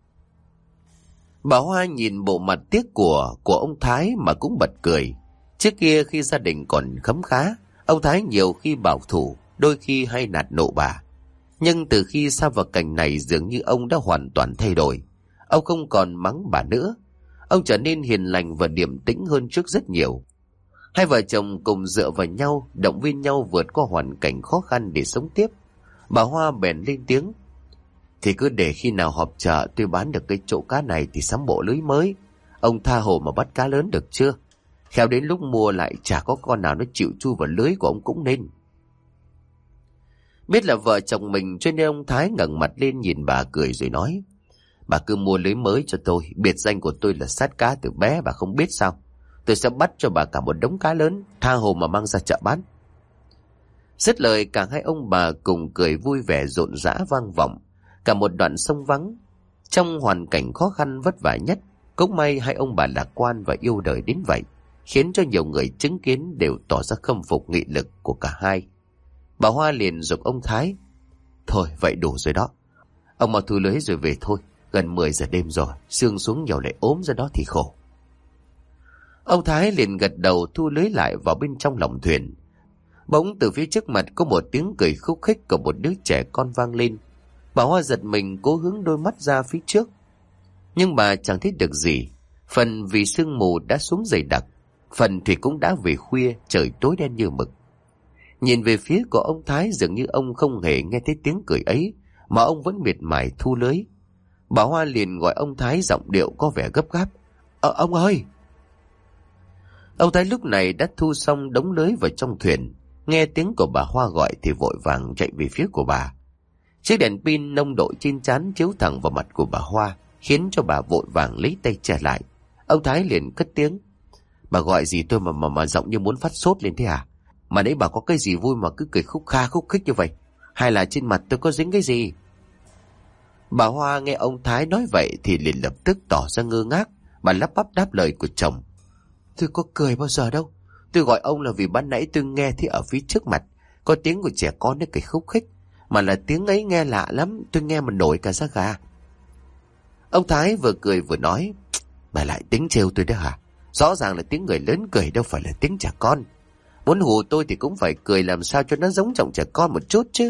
Bà Hoa nhìn bộ mặt tiếc của của ông Thái mà cũng bật cười. Trước kia khi gia đình còn khấm khá, ông Thái nhiều khi bảo thủ, đôi khi hay nạt nộ bà. Nhưng từ khi xa vào cảnh này dường như ông đã hoàn toàn thay đổi. Ông không còn mắng bà nữa. Ông trở nên hiền lành và điềm tĩnh hơn trước rất nhiều. Hai vợ chồng cùng dựa vào nhau, động viên nhau vượt qua hoàn cảnh khó khăn để sống tiếp. Bà Hoa bèn lên tiếng: Thì cứ để khi nào họp chợ tôi bán được cái chỗ cá này thì sắm bộ lưới mới. Ông tha hồ mà bắt cá lớn được chưa? Khéo đến lúc mua lại chả có con nào nó chịu chui vào lưới của ông cũng nên. Biết là vợ chồng mình cho nên ông Thái ngẩng mặt lên nhìn bà cười rồi nói: Bà cứ mua lưới mới cho tôi, biệt danh của tôi là sát cá từ bé, bà không biết sao? Tôi sẽ bắt cho bà cả một đống cá lớn, tha hồ mà mang ra chợ bán. Dứt lời cả hai ông bà cùng cười vui vẻ rộn rã vang vọng cả một đoạn sông vắng. Trong hoàn cảnh khó khăn vất vả nhất, cũng may hai ông bà lạc quan và yêu đời đến vậy, khiến cho nhiều người chứng kiến đều tỏ ra khâm phục nghị lực của cả hai. Bà Hoa liền giục ông Thái: Thôi vậy đủ rồi đó, ông mau thu lưới rồi về thôi, gần mười giờ đêm rồi, sương xuống nhiều lại ốm ra đó thì khổ. Ông Thái liền gật đầu thu lưới lại vào bên trong lòng thuyền. Bỗng từ phía trước mặt có một tiếng cười khúc khích của một đứa trẻ con vang lên. Bà Hoa giật mình cố hướng đôi mắt ra phía trước, nhưng bà chẳng thấy được gì. Phần vì sương mù đã xuống dày đặc, phần thì cũng đã về khuya, trời tối đen như mực. Nhìn về phía của ông Thái dường như ông không hề nghe thấy tiếng cười ấy, mà ông vẫn miệt mài thu lưới. Bà Hoa liền gọi ông Thái giọng điệu có vẻ gấp gáp: Ờ ông ơi! Ông Thái lúc này đã thu xong đống lưới vào trong thuyền. Nghe tiếng của bà Hoa gọi thì vội vàng chạy về phía của bà. Chiếc đèn pin nông độ trên trán chiếu thẳng vào mặt của bà Hoa, khiến cho bà vội vàng lấy tay che lại. Ông Thái liền cất tiếng: Bà gọi gì tôi mà mà mà giọng như muốn phát sốt lên thế à? Mà nãy bà có cái gì vui mà cứ cười khúc kha khúc khích như vậy? Hay là trên mặt tôi có dính cái gì? Bà Hoa nghe ông Thái nói vậy thì liền lập tức tỏ ra ngơ ngác. Bà lắp bắp đáp lời của chồng: Tôi có cười bao giờ đâu. Tôi gọi ông là vì ban nãy tôi nghe thấy ở phía trước mặt có tiếng của trẻ con nó cười khúc khích. Mà là tiếng ấy nghe lạ lắm, tôi nghe mà nổi cả da gà. Ông Thái vừa cười vừa nói: Bà lại tính trêu tôi đó hả? Rõ ràng là tiếng người lớn cười, đâu phải là tiếng trẻ con. Muốn hù tôi thì cũng phải cười làm sao cho nó giống giọng trẻ con một chút chứ.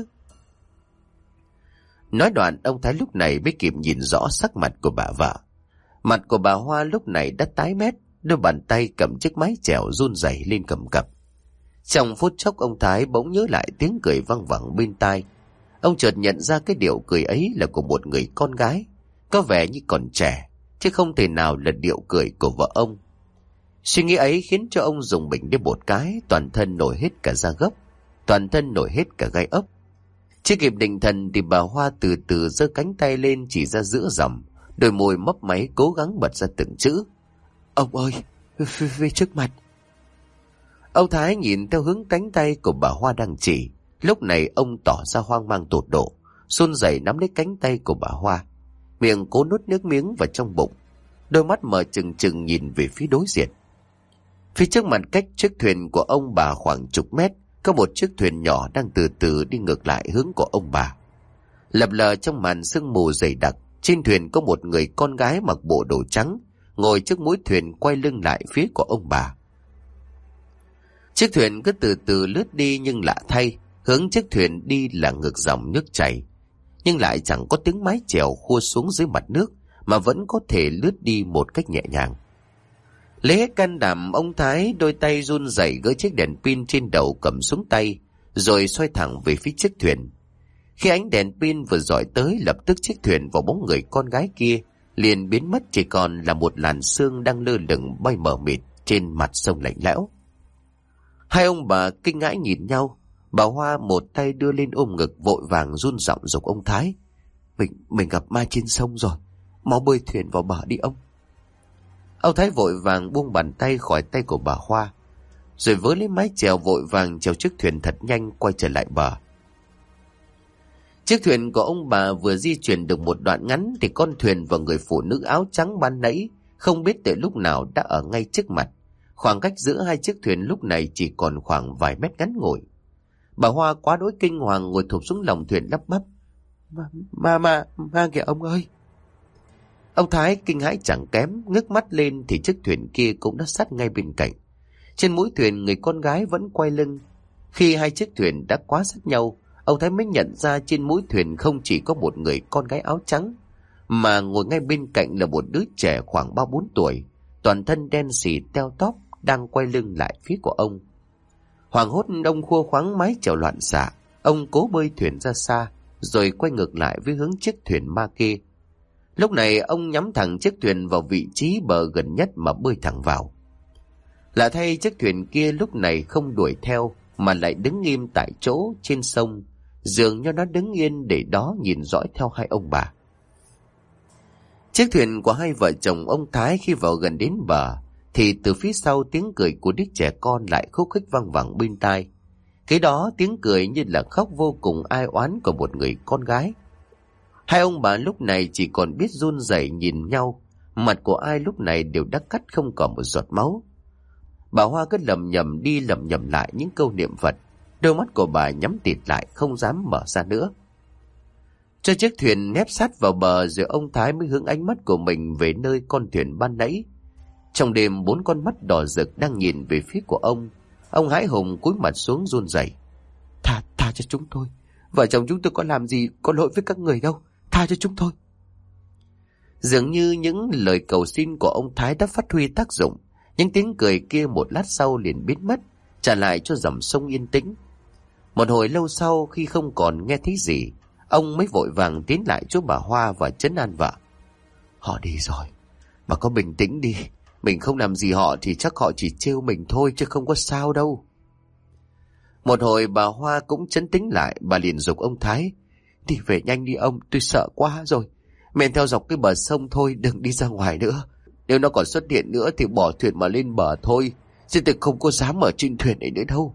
Nói đoạn ông Thái lúc này mới kịp nhìn rõ sắc mặt của bà vợ. Mặt của bà Hoa lúc này đã tái mét, đôi bàn tay cầm chiếc mái chèo run rẩy lên cầm cập. Trong phút chốc ông Thái bỗng nhớ lại tiếng cười văng vẳng bên tai. Ông chợt nhận ra cái điệu cười ấy là của một người con gái, có vẻ như còn trẻ, chứ không thể nào là điệu cười của vợ ông. Suy nghĩ ấy khiến cho ông dùng mình đến một cái, toàn thân nổi hết cả da gốc, toàn thân nổi hết cả gai ốc. Chưa kịp định thần thì bà Hoa từ từ giơ cánh tay lên chỉ ra giữa dòng, đôi môi mấp máy cố gắng bật ra từng chữ: Ông ơi, về trước mặt. Ông Thái nhìn theo hướng cánh tay của bà Hoa đang chỉ. Lúc này ông tỏ ra hoang mang tột độ, run rẩy nắm lấy cánh tay của bà Hoa, miệng cố nuốt nước miếng vào trong bụng, đôi mắt mở trừng trừng nhìn về phía đối diện. Phía trước mặt cách chiếc thuyền của ông bà khoảng chục mét, có một chiếc thuyền nhỏ đang từ từ đi ngược lại hướng của ông bà. Lập lờ trong màn sương mù dày đặc, trên thuyền có một người con gái mặc bộ đồ trắng, ngồi trước mũi thuyền quay lưng lại phía của ông bà. Chiếc thuyền cứ từ từ lướt đi, nhưng lạ thay, hướng chiếc thuyền đi là ngược dòng nước chảy, nhưng lại chẳng có tiếng mái chèo khua xuống dưới mặt nước, mà vẫn có thể lướt đi một cách nhẹ nhàng. Lấy hết can đảm, ông Thái đôi tay run rẩy gỡ chiếc đèn pin trên đầu cầm xuống tay, rồi xoay thẳng về phía chiếc thuyền. Khi ánh đèn pin vừa dọi tới, lập tức chiếc thuyền và bóng người con gái kia liền biến mất, chỉ còn là một làn sương đang lơ lửng bay mờ mịt trên mặt sông lạnh lẽo. Hai ông bà kinh hãi nhìn nhau. Bà Hoa một tay đưa lên ôm ngực, vội vàng run giọng giục ông Thái: Mình mình gặp ma trên sông rồi, mau bơi thuyền vào bờ đi ông. Ông Thái vội vàng buông bàn tay khỏi tay của bà Hoa, rồi với lấy mái chèo vội vàng chèo chiếc thuyền thật nhanh quay trở lại bờ. Chiếc thuyền của ông bà vừa di chuyển được một đoạn ngắn thì con thuyền và người phụ nữ áo trắng ban nãy không biết từ lúc nào đã ở ngay trước mặt. Khoảng cách giữa hai chiếc thuyền lúc này chỉ còn khoảng vài mét ngắn ngủi. Bà Hoa quá đỗi kinh hoàng ngồi thụp xuống lòng thuyền lắp bắp: Ma, ma, ma, ma kìa ông ơi. Ông Thái kinh hãi chẳng kém, ngước mắt lên thì chiếc thuyền kia cũng đã sát ngay bên cạnh. Trên mũi thuyền người con gái vẫn quay lưng. Khi hai chiếc thuyền đã quá sát nhau, ông Thái mới nhận ra trên mũi thuyền không chỉ có một người con gái áo trắng, mà ngồi ngay bên cạnh là một đứa trẻ khoảng ba bốn tuổi, toàn thân đen xì teo tóp, đang quay lưng lại phía của ông. Hoảng hốt, ông khua khoáng mái chèo loạn xạ. Ông cố bơi thuyền ra xa, rồi quay ngược lại với hướng chiếc thuyền ma kia. Lúc này ông nhắm thẳng chiếc thuyền vào vị trí bờ gần nhất mà bơi thẳng vào. Lạ thay, chiếc thuyền kia lúc này không đuổi theo mà lại đứng im tại chỗ trên sông, dường như nó đứng yên để đó nhìn dõi theo hai ông bà. Chiếc thuyền của hai vợ chồng ông Thái khi vào gần đến bờ thì từ phía sau tiếng cười của đứa trẻ con lại khúc khích vang vẳng bên tai. Cái đó tiếng cười như là khóc vô cùng ai oán của một người con gái. Hai ông bà lúc này chỉ còn biết run rẩy nhìn nhau, mặt của ai lúc này đều đã cắt không còn một giọt máu. Bà Hoa cứ lầm nhầm đi lầm nhầm lại những câu niệm Phật, đôi mắt của bà nhắm tịt lại không dám mở ra nữa. Cho chiếc thuyền nép sát vào bờ, rồi ông Thái mới hướng ánh mắt của mình về nơi con thuyền ban nãy. Trong đêm, bốn con mắt đỏ rực đang nhìn về phía của ông. Ông hãi hùng cúi mặt xuống run rẩy: Tha, tha cho chúng tôi. Vợ chồng chúng tôi có làm gì có lỗi với các người đâu. Tha cho chúng tôi. Dường như những lời cầu xin của ông Thái đã phát huy tác dụng. Những tiếng cười kia một lát sau liền biến mất, trả lại cho dòng sông yên tĩnh. Một hồi lâu sau, khi không còn nghe thấy gì, ông mới vội vàng tiến lại chỗ bà Hoa và trấn an vợ: Họ đi rồi, bà có bình tĩnh đi. Mình không làm gì họ thì chắc họ chỉ trêu mình thôi, chứ không có sao đâu. Một hồi bà Hoa cũng trấn tĩnh lại, bà liền giục ông Thái: Đi về nhanh đi ông, tôi sợ quá rồi. Men theo dọc cái bờ sông thôi, đừng đi ra ngoài nữa. Nếu nó còn xuất hiện nữa thì bỏ thuyền mà lên bờ thôi, chứ tôi không có dám ở trên thuyền này nữa đâu.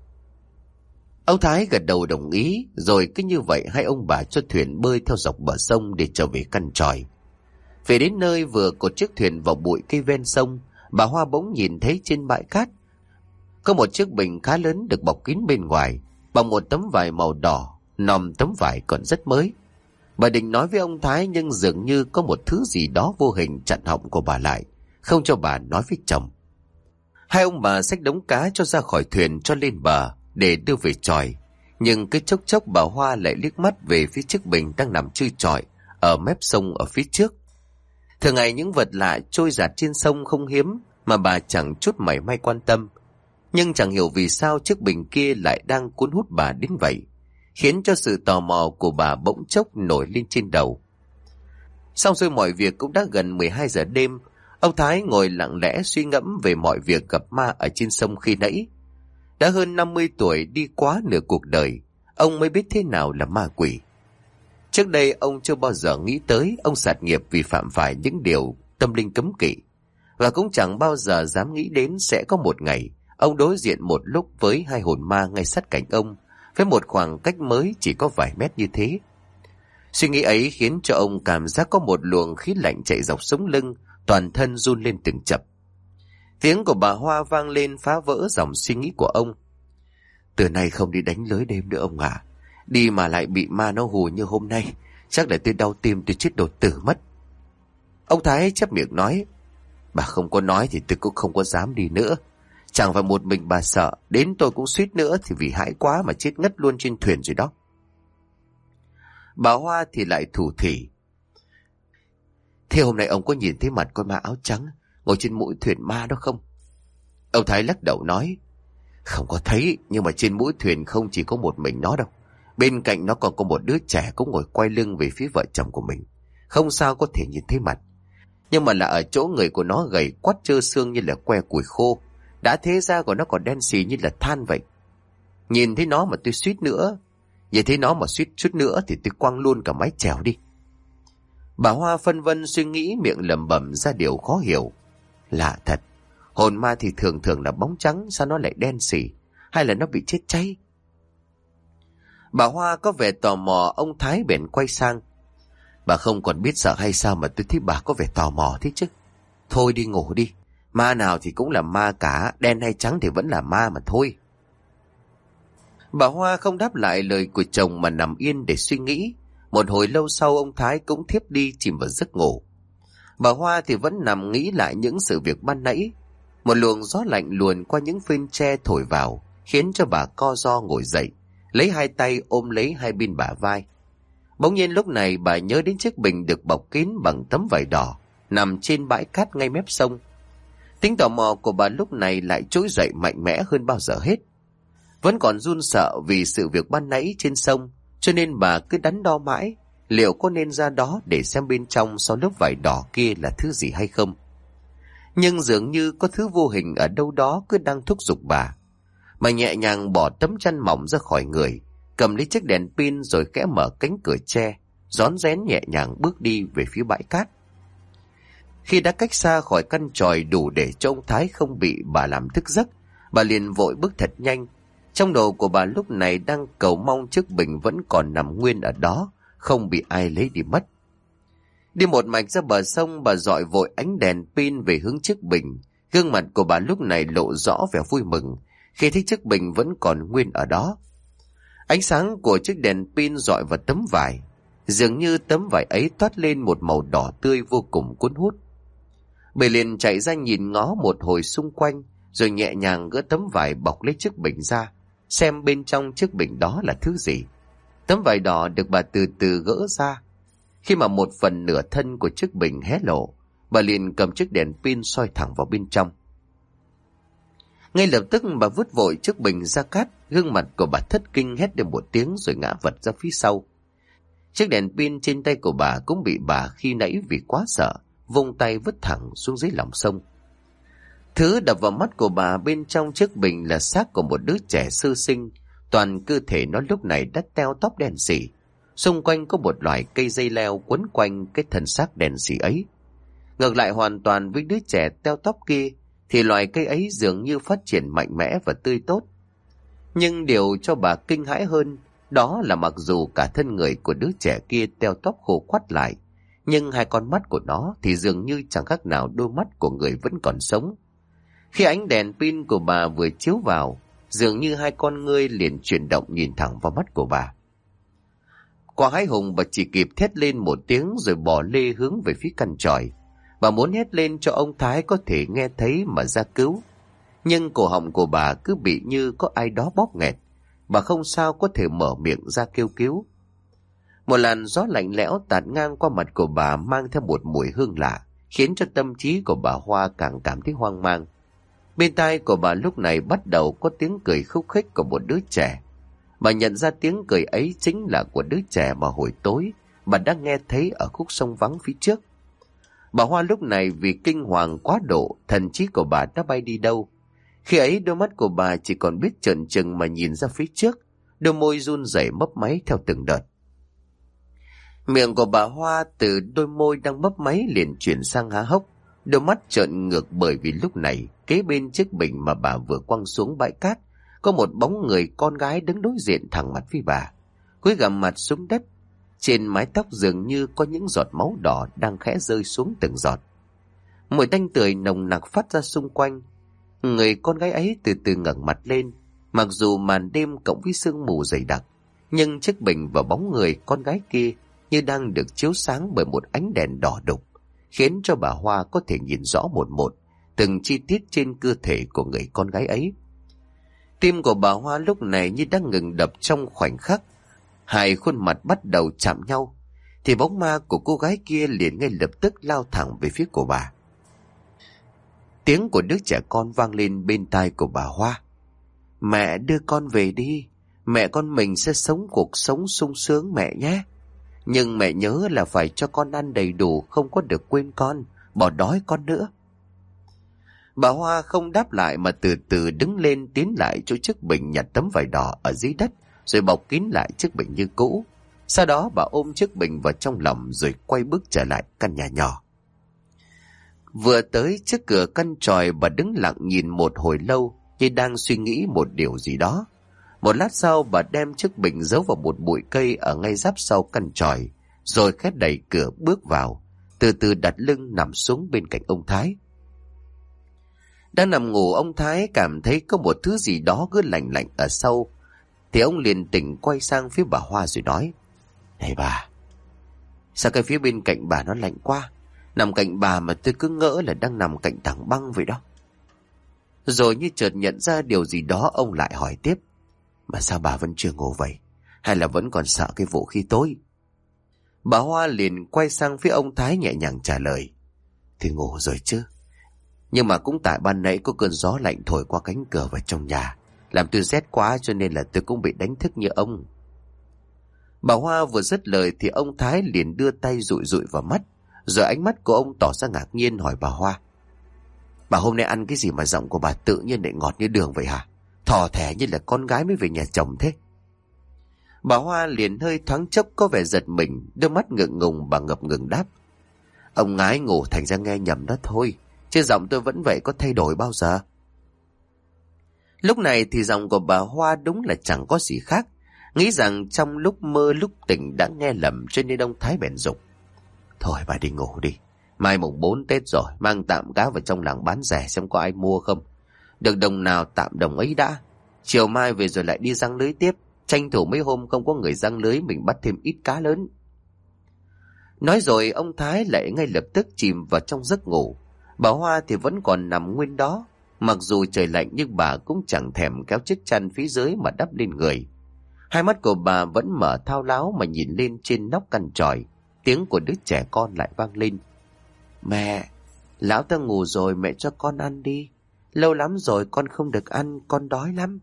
Ông Thái gật đầu đồng ý, rồi cứ như vậy hai ông bà cho thuyền bơi theo dọc bờ sông để trở về căn tròi. Về đến nơi vừa cột chiếc thuyền vào bụi cây ven sông, bà Hoa bỗng nhìn thấy trên bãi cát có một chiếc bình khá lớn được bọc kín bên ngoài bằng một tấm vải màu đỏ, nòm tấm vải còn rất mới. Bà định nói với ông Thái, nhưng dường như có một thứ gì đó vô hình chặn họng của bà lại, không cho bà nói với chồng. Hai ông bà xách đống cá cho ra khỏi thuyền cho lên bờ để đưa về chòi, nhưng cái chốc chốc bà Hoa lại liếc mắt về phía chiếc bình đang nằm trôi trọi ở mép sông ở phía trước. Thường ngày những vật lạ trôi dạt trên sông không hiếm mà bà chẳng chút mảy may quan tâm, nhưng chẳng hiểu vì sao chiếc bình kia lại đang cuốn hút bà đến vậy, khiến cho sự tò mò của bà bỗng chốc nổi lên trên đầu. Xong rồi mọi việc cũng đã gần mười hai giờ đêm. Ông Thái ngồi lặng lẽ suy ngẫm về mọi việc gặp ma ở trên sông khi nãy. Đã hơn năm mươi tuổi, đi quá nửa cuộc đời, ông mới biết thế nào là ma quỷ. Trước đây ông chưa bao giờ nghĩ tới ông sạt nghiệp vì phạm phải những điều tâm linh cấm kỵ, và cũng chẳng bao giờ dám nghĩ đến sẽ có một ngày ông đối diện một lúc với hai hồn ma ngay sát cạnh ông, với một khoảng cách mới chỉ có vài mét như thế. Suy nghĩ ấy khiến cho ông cảm giác có một luồng khí lạnh chạy dọc sống lưng, toàn thân run lên từng chập. Tiếng của bà Hoa vang lên phá vỡ dòng suy nghĩ của ông. Từ nay không đi đánh lưới đêm nữa ông ạ. Đi mà lại bị ma nó hù như hôm nay, chắc là tôi đau tim, tôi chết đột tử mất. Ông Thái chép miệng nói: Bà không có nói thì tôi cũng không có dám đi nữa. Chẳng phải một mình bà sợ, đến tôi cũng suýt nữa thì vì hãi quá mà chết ngất luôn trên thuyền rồi đó. Bà Hoa thì lại thủ thỉ: Thế hôm nay ông có nhìn thấy mặt con ma áo trắng ngồi trên mũi thuyền ma đó không? Ông Thái lắc đầu nói, không có thấy, nhưng mà trên mũi thuyền không chỉ có một mình nó đâu. Bên cạnh nó còn có một đứa trẻ cũng ngồi quay lưng về phía vợ chồng của mình. Không sao có thể nhìn thấy mặt. Nhưng mà là ở chỗ người của nó gầy quắt trơ xương như là que củi khô. Đã thế da của nó còn đen xì như là than vậy. Nhìn thấy nó mà tôi suýt nữa. Nhìn thấy nó mà suýt chút nữa thì tôi quăng luôn cả mái chèo đi. Bà Hoa phân vân suy nghĩ, miệng lẩm bẩm ra điều khó hiểu. Lạ thật, hồn ma thì thường thường là bóng trắng, sao nó lại đen xì? Hay là nó bị chết cháy? Bà Hoa có vẻ tò mò, ông Thái bèn quay sang. Bà không còn biết sợ hay sao mà tôi thấy bà có vẻ tò mò thế chứ? Thôi đi ngủ đi, ma nào thì cũng là ma cả, đen hay trắng thì vẫn là ma mà thôi. Bà Hoa không đáp lại lời của chồng mà nằm yên để suy nghĩ. Một hồi lâu sau ông Thái cũng thiếp đi chìm vào giấc ngủ. Bà Hoa thì vẫn nằm nghĩ lại những sự việc ban nãy. Một luồng gió lạnh luồn qua những phên tre thổi vào, khiến cho bà co ro ngồi dậy, lấy hai tay ôm lấy hai bên bả vai. Bỗng nhiên lúc này bà nhớ đến chiếc bình được bọc kín bằng tấm vải đỏ, nằm trên bãi cát ngay mép sông. Tính tò mò của bà lúc này lại trỗi dậy mạnh mẽ hơn bao giờ hết. Vẫn còn run sợ vì sự việc ban nãy trên sông, cho nên bà cứ đắn đo mãi liệu có nên ra đó để xem bên trong sau lớp vải đỏ kia là thứ gì hay không. Nhưng dường như có thứ vô hình ở đâu đó cứ đang thúc giục bà. Bà nhẹ nhàng bỏ tấm chăn mỏng ra khỏi người, cầm lấy chiếc đèn pin rồi khẽ mở cánh cửa tre, rón rén nhẹ nhàng bước đi về phía bãi cát. Khi đã cách xa khỏi căn chòi đủ để cho ông Thái không bị bà làm thức giấc, bà liền vội bước thật nhanh. Trong đầu của bà lúc này đang cầu mong chiếc bình vẫn còn nằm nguyên ở đó, không bị ai lấy đi mất. Đi một mạch ra bờ sông, bà dọi vội ánh đèn pin về hướng chiếc bình. Gương mặt của bà lúc này lộ rõ vẻ vui mừng khi thấy chiếc bình vẫn còn nguyên ở đó. Ánh sáng của chiếc đèn pin dọi vào tấm vải, dường như tấm vải ấy toát lên một màu đỏ tươi vô cùng cuốn hút. Bà liền chạy ra nhìn ngó một hồi xung quanh, rồi nhẹ nhàng gỡ tấm vải bọc lấy chiếc bình ra, xem bên trong chiếc bình đó là thứ gì. Tấm vải đỏ được bà từ từ gỡ ra. Khi mà một phần nửa thân của chiếc bình hé lộ, bà liền cầm chiếc đèn pin soi thẳng vào bên trong. Ngay lập tức bà vứt vội chiếc bình ra cát, gương mặt của bà thất kinh hét lên một tiếng rồi ngã vật ra phía sau. Chiếc đèn pin trên tay của bà cũng bị bà khi nãy vì quá sợ, vung tay vứt thẳng xuống dưới lòng sông. Thứ đập vào mắt của bà bên trong chiếc bình là xác của một đứa trẻ sơ sinh, toàn cơ thể nó lúc này đã teo tóp đen sì. Xung quanh có một loại cây dây leo quấn quanh cái thân xác đen sì ấy. Ngược lại hoàn toàn với đứa trẻ teo tóp kia, thì loài cây ấy dường như phát triển mạnh mẽ và tươi tốt. Nhưng điều cho bà kinh hãi hơn, đó là mặc dù cả thân người của đứa trẻ kia teo tóp khô quắt lại, nhưng hai con mắt của nó thì dường như chẳng khác nào đôi mắt của người vẫn còn sống. Khi ánh đèn pin của bà vừa chiếu vào, dường như hai con ngươi liền chuyển động nhìn thẳng vào mắt của bà. Qua hái hùng, bà chỉ kịp thét lên một tiếng rồi bỏ lê hướng về phía căn chòi. Bà muốn hét lên cho ông Thái có thể nghe thấy mà ra cứu. Nhưng cổ họng của bà cứ bị như có ai đó bóp nghẹt. Bà không sao có thể mở miệng ra kêu cứu. Một làn gió lạnh lẽo tạt ngang qua mặt của bà mang theo một mùi hương lạ, khiến cho tâm trí của bà Hoa càng cảm thấy hoang mang. Bên tai của bà lúc này bắt đầu có tiếng cười khúc khích của một đứa trẻ. Bà nhận ra tiếng cười ấy chính là của đứa trẻ mà hồi tối bà đã nghe thấy ở khúc sông vắng phía trước. Bà Hoa lúc này vì kinh hoàng quá độ, thần trí của bà đã bay đi đâu. Khi ấy đôi mắt của bà chỉ còn biết trợn trừng mà nhìn ra phía trước, đôi môi run rẩy mấp máy theo từng đợt. Miệng của bà Hoa từ đôi môi đang mấp máy liền chuyển sang há hốc, đôi mắt trợn ngược bởi vì lúc này kế bên chiếc bình mà bà vừa quăng xuống bãi cát có một bóng người con gái đứng đối diện thẳng mặt với bà, cúi gằm mặt xuống đất. Trên mái tóc dường như có những giọt máu đỏ đang khẽ rơi xuống từng giọt. Mùi tanh tưởi nồng nặc phát ra xung quanh. Người con gái ấy từ từ ngẩng mặt lên, mặc dù màn đêm cộng với sương mù dày đặc, nhưng chiếc bình và bóng người con gái kia như đang được chiếu sáng bởi một ánh đèn đỏ đục, khiến cho bà Hoa có thể nhìn rõ một một từng chi tiết trên cơ thể của người con gái ấy. Tim của bà Hoa lúc này như đang ngừng đập trong khoảnh khắc. Hai khuôn mặt bắt đầu chạm nhau, thì bóng ma của cô gái kia liền ngay lập tức lao thẳng về phía của bà. Tiếng của đứa trẻ con vang lên bên tai của bà Hoa. Mẹ đưa con về đi, mẹ con mình sẽ sống cuộc sống sung sướng mẹ nhé. Nhưng mẹ nhớ là phải cho con ăn đầy đủ, không có được quên con, bỏ đói con nữa. Bà Hoa không đáp lại mà từ từ đứng lên tiến lại chỗ chiếc bình, nhặt tấm vải đỏ ở dưới đất rồi bọc kín lại chiếc bình như cũ. Sau đó bà ôm chiếc bình vào trong lòng rồi quay bước trở lại căn nhà nhỏ. Vừa tới trước cửa căn tròi, bà đứng lặng nhìn một hồi lâu như đang suy nghĩ một điều gì đó. Một lát sau bà đem chiếc bình giấu vào một bụi cây ở ngay giáp sau căn tròi, rồi khép đẩy cửa bước vào, từ từ đặt lưng nằm xuống bên cạnh ông Thái. Đang nằm ngủ, ông Thái cảm thấy có một thứ gì đó cứ lạnh lạnh ở sau, thì ông liền tỉnh quay sang phía bà Hoa rồi nói: Này bà, sao cái phía bên cạnh bà nó lạnh quá, nằm cạnh bà mà tôi cứ ngỡ là đang nằm cạnh tảng băng vậy đó. Rồi như chợt nhận ra điều gì đó, ông lại hỏi tiếp: Mà sao bà vẫn chưa ngủ vậy? Hay là vẫn còn sợ cái vũ khí tối? Bà Hoa liền quay sang phía ông Thái nhẹ nhàng trả lời: Thì ngủ rồi chứ, nhưng mà cũng tại ban nãy có cơn gió lạnh thổi qua cánh cửa vào trong nhà, làm tôi rét quá cho nên là tôi cũng bị đánh thức như ông. Bà Hoa vừa dứt lời thì ông Thái liền đưa tay dụi dụi vào mắt, rồi ánh mắt của ông tỏ ra ngạc nhiên hỏi bà Hoa: Bà hôm nay ăn cái gì mà giọng của bà tự nhiên lại ngọt như đường vậy hả? Thò thẻ như là con gái mới về nhà chồng thế. Bà Hoa liền hơi thoáng chốc có vẻ giật mình, đôi mắt ngượng ngùng, bà ngập ngừng đáp: Ông ngái ngủ thành ra nghe nhầm đó thôi, chứ giọng tôi vẫn vậy, có thay đổi bao giờ. Lúc này thì giọng của bà Hoa đúng là chẳng có gì khác. Nghĩ rằng trong lúc mơ lúc tỉnh đã nghe lầm, cho nên ông Thái bèn dục: Thôi bà đi ngủ đi, mai mùng bốn Tết rồi, mang tạm cá vào trong làng bán rẻ xem có ai mua không. Được đồng nào tạm đồng ấy đã, chiều mai về rồi lại đi giăng lưới tiếp, tranh thủ mấy hôm không có người giăng lưới mình bắt thêm ít cá lớn. Nói rồi ông Thái lại ngay lập tức chìm vào trong giấc ngủ. Bà Hoa thì vẫn còn nằm nguyên đó, mặc dù trời lạnh nhưng bà cũng chẳng thèm kéo chiếc chăn phía dưới mà đắp lên người. Hai mắt của bà vẫn mở thao láo mà nhìn lên trên nóc căn tròi. Tiếng của đứa trẻ con lại vang lên: Mẹ, lão ta ngủ rồi, mẹ cho con ăn đi, lâu lắm rồi con không được ăn, con đói lắm.